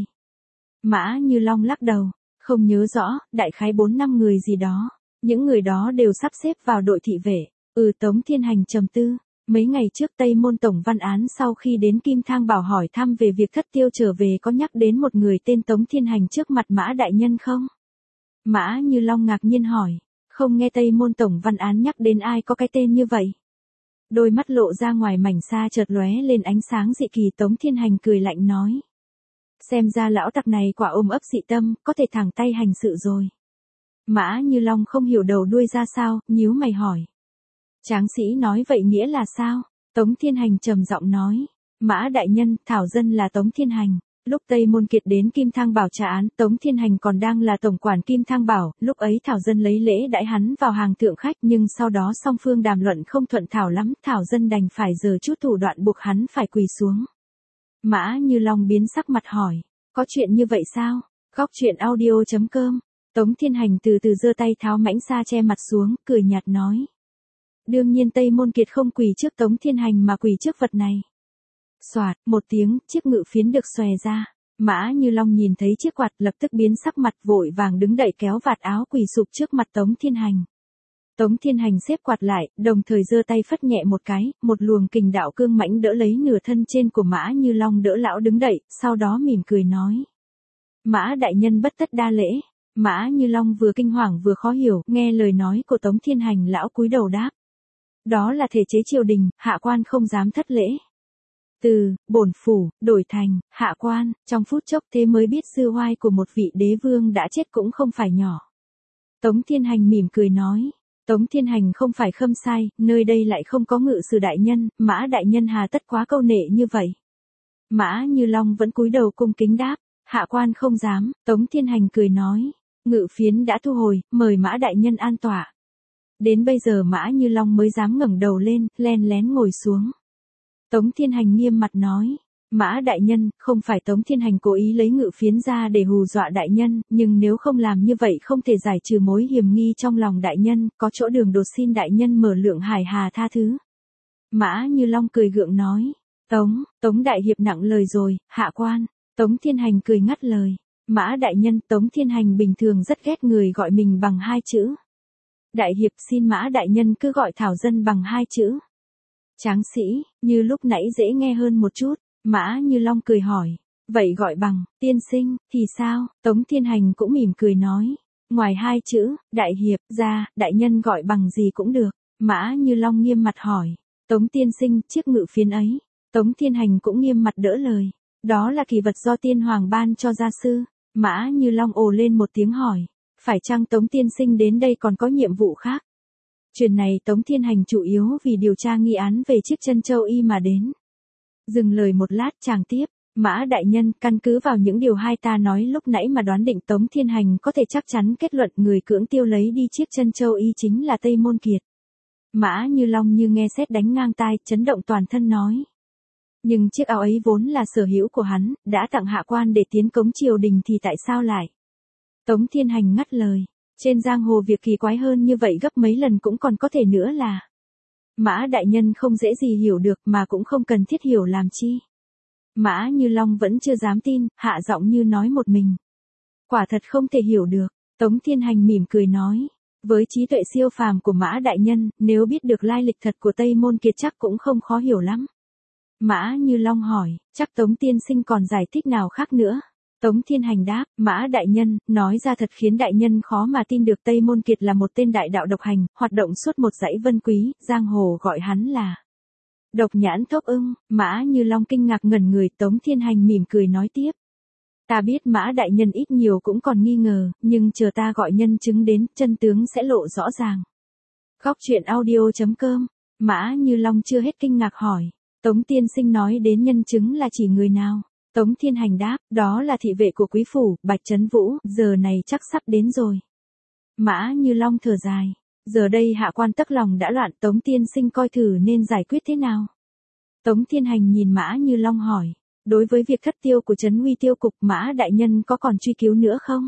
Mã Như Long lắc đầu, không nhớ rõ, đại khái 4-5 người gì đó. Những người đó đều sắp xếp vào đội thị vệ. Tống Thiên Hành trầm tư. Mấy ngày trước Tây Môn tổng văn án sau khi đến Kim Thang Bảo hỏi thăm về việc thất tiêu trở về có nhắc đến một người tên Tống Thiên Hành trước mặt Mã đại nhân không? Mã Như Long ngạc nhiên hỏi, không nghe Tây Môn tổng văn án nhắc đến ai có cái tên như vậy. Đôi mắt lộ ra ngoài mảnh xa chợt lóe lên ánh sáng dị kỳ. Tống Thiên Hành cười lạnh nói. Xem ra lão tặc này quả ôm ấp dị tâm, có thể thẳng tay hành sự rồi. Mã Như Long không hiểu đầu đuôi ra sao, nhíu mày hỏi. Tráng sĩ nói vậy nghĩa là sao? Tống Thiên Hành trầm giọng nói. Mã đại nhân, thảo dân là Tống Thiên Hành. Lúc Tây Môn Kiệt đến Kim Thang Bảo trả án, Tống Thiên Hành còn đang là tổng quản Kim Thang Bảo, lúc ấy thảo dân lấy lễ đãi hắn vào hàng thượng khách, nhưng sau đó song phương đàm luận không thuận thảo lắm, thảo dân đành phải giở chút thủ đoạn buộc hắn phải quỳ xuống. Mã Như Long biến sắc mặt hỏi, có chuyện như vậy sao? Góc truyện audio.com. Tống Thiên Hành từ từ giơ tay tháo mảnh sa che mặt xuống, cười nhạt nói. Đương nhiên Tây Môn Kiệt không quỳ trước Tống Thiên Hành mà quỳ trước vật này. Soạt, một tiếng, chiếc ngự phiến được xòe ra. Mã Như Long nhìn thấy chiếc quạt lập tức biến sắc mặt, vội vàng đứng đậy kéo vạt áo quỳ sụp trước mặt Tống Thiên Hành. Tống Thiên Hành xếp quạt lại, đồng thời giơ tay phất nhẹ một cái, một luồng kình đạo cương mãnh đỡ lấy nửa thân trên của Mã Như Long, đỡ lão đứng đậy, sau đó mỉm cười nói. Mã đại nhân bất tất đa lễ. Mã Như Long vừa kinh hoàng vừa khó hiểu, nghe lời nói của Tống Thiên Hành, lão cúi đầu đáp. Đó là thể chế triều đình, hạ quan không dám thất lễ. Từ bổn phủ đổi thành hạ quan, trong phút chốc thế mới biết sư oai của một vị đế vương đã chết cũng không phải nhỏ. Tống Thiên Hành mỉm cười nói. Tống Thiên Hành không phải khâm sai, nơi đây lại không có ngự sử đại nhân, Mã đại nhân hà tất quá câu nệ như vậy. Mã Như Long vẫn cúi đầu cung kính đáp. Hạ quan không dám. Tống Thiên Hành cười nói. Ngự phiến đã thu hồi, mời Mã đại nhân an tọa. Đến bây giờ Mã Như Long mới dám ngẩng đầu lên, len lén ngồi xuống. Tống Thiên Hành nghiêm mặt nói. Mã đại nhân, không phải Tống Thiên Hành cố ý lấy ngự phiến ra để hù dọa đại nhân, nhưng nếu không làm như vậy không thể giải trừ mối hiềm nghi trong lòng đại nhân, có chỗ đường đột xin đại nhân mở lượng hải hà tha thứ. Mã Như Long cười gượng nói. Tống đại hiệp nặng lời rồi, hạ quan. Tống Thiên Hành cười ngắt lời. Mã đại nhân, Tống Thiên Hành bình thường rất ghét người gọi mình bằng hai chữ. Đại hiệp xin Mã đại nhân cứ gọi thảo dân bằng hai chữ. Tráng sĩ, như lúc nãy dễ nghe hơn một chút. Mã Như Long cười hỏi. Vậy gọi bằng, tiên sinh, thì sao? Tống Thiên Hành cũng mỉm cười nói. Ngoài hai chữ, đại hiệp, ra, đại nhân gọi bằng gì cũng được. Mã Như Long nghiêm mặt hỏi. Tống tiên sinh, chiếc ngự phiến ấy. Tống Thiên Hành cũng nghiêm mặt đỡ lời. Đó là kỳ vật do tiên hoàng ban cho gia sư. Mã Như Long ồ lên một tiếng hỏi. Phải chăng Tống tiên sinh đến đây còn có nhiệm vụ khác? Chuyện này Tống Thiên Hành chủ yếu vì điều tra nghi án về chiếc chân châu y mà đến. Dừng lời một lát chàng tiếp. Mã đại nhân, căn cứ vào những điều hai ta nói lúc nãy mà đoán định Tống Thiên Hành có thể chắc chắn kết luận người cưỡng tiêu lấy đi chiếc chân châu y chính là Tây Môn Kiệt. Mã Như Long như nghe sét đánh ngang tai, chấn động toàn thân nói. Nhưng chiếc áo ấy vốn là sở hữu của hắn, đã tặng hạ quan để tiến cống triều đình thì tại sao lại? Tống Thiên Hành ngắt lời. Trên giang hồ việc kỳ quái hơn như vậy gấp mấy lần cũng còn có thể nữa là. Mã đại nhân không dễ gì hiểu được mà cũng không cần thiết hiểu làm chi. Mã Như Long vẫn chưa dám tin, hạ giọng như nói một mình. Quả thật không thể hiểu được. Tống Thiên Hành mỉm cười nói. Với trí tuệ siêu phàm của Mã đại nhân, nếu biết được lai lịch thật của Tây Môn Kiệt chắc cũng không khó hiểu lắm. Mã Như Long hỏi, chắc Tống tiên sinh còn giải thích nào khác nữa? Tống Thiên Hành đáp, Mã đại nhân, nói ra thật khiến đại nhân khó mà tin được. Tây Môn Kiệt là một tên đại đạo độc hành, hoạt động suốt một dãy vân quý, giang hồ gọi hắn là Độc Nhãn Thốc Ưng. Mã Như Long kinh ngạc ngẩn người. Tống Thiên Hành mỉm cười nói tiếp. Ta biết Mã đại nhân ít nhiều cũng còn nghi ngờ, nhưng chờ ta gọi nhân chứng đến, chân tướng sẽ lộ rõ ràng. Góc truyện audio.com. Mã Như Long chưa hết kinh ngạc hỏi. Tống tiên sinh nói đến nhân chứng là chỉ người nào? Tống Thiên Hành đáp, đó là thị vệ của quý phủ, Bạch Trấn Vũ, giờ này chắc sắp đến rồi. Mã Như Long thở dài. Giờ đây hạ quan tấc lòng đã loạn, Tống tiên sinh coi thử nên giải quyết thế nào? Tống Thiên Hành nhìn Mã Như Long hỏi. Đối với việc thất tiêu của Trấn Uy tiêu cục, Mã đại nhân có còn truy cứu nữa không?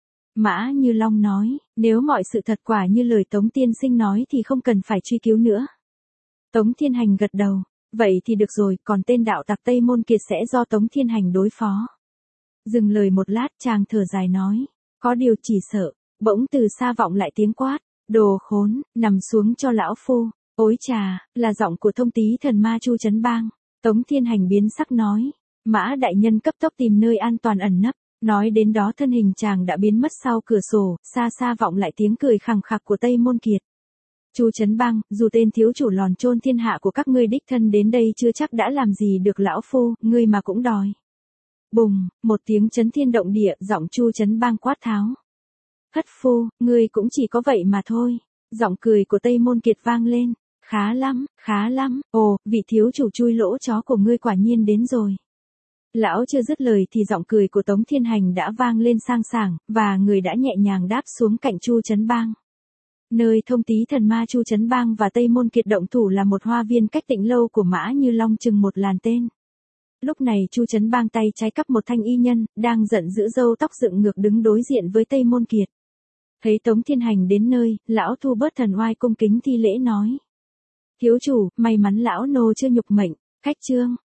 Mã Như Long nói, nếu mọi sự thật quả như lời Tống tiên sinh nói thì không cần phải truy cứu nữa. Tống Thiên Hành gật đầu. Vậy thì được rồi, còn tên đạo tặc Tây Môn Kiệt sẽ do Tống Thiên Hành đối phó. Dừng lời một lát chàng thở dài nói. Có điều chỉ sợ. Bỗng từ xa vọng lại tiếng quát. Đồ khốn, nằm xuống cho lão phu. Ối chà, là giọng của thông tý thần ma Chu Trấn Bang. Tống Thiên Hành biến sắc nói. Mã đại nhân cấp tốc tìm nơi an toàn ẩn nấp. Nói đến đó thân hình chàng đã biến mất sau cửa sổ, xa xa vọng lại tiếng cười khằng khặc của Tây Môn Kiệt. Chu Trấn Bang, dù tên thiếu chủ lòn chôn thiên hạ của các ngươi đích thân đến đây chưa chắc đã làm gì được lão phu, ngươi mà cũng đòi. Bùng, một tiếng chấn thiên động địa, giọng Chu Trấn Bang quát tháo. Hất phu, ngươi cũng chỉ có vậy mà thôi. Giọng cười của Tây Môn Kiệt vang lên. Khá lắm, ồ, vị thiếu chủ chui lỗ chó của ngươi quả nhiên đến rồi. Lão chưa dứt lời thì giọng cười của Tống Thiên Hành đã vang lên sang sảng, và người đã nhẹ nhàng đáp xuống cạnh Chu Trấn Bang. Nơi thông tí thần ma Chu Trấn Bang và Tây Môn Kiệt động thủ là một hoa viên cách Tịnh Lâu của Mã Như Long chừng một làn tên. Lúc này Chu Trấn Bang tay trái cắp một thanh y nhân, đang giận dữ râu tóc dựng ngược đứng đối diện với Tây Môn Kiệt. Thấy Tống Thiên Hành đến nơi, lão thu bớt thần oai cung kính thi lễ nói. Thiếu chủ, may mắn lão nô chưa nhục mệnh, khách trương,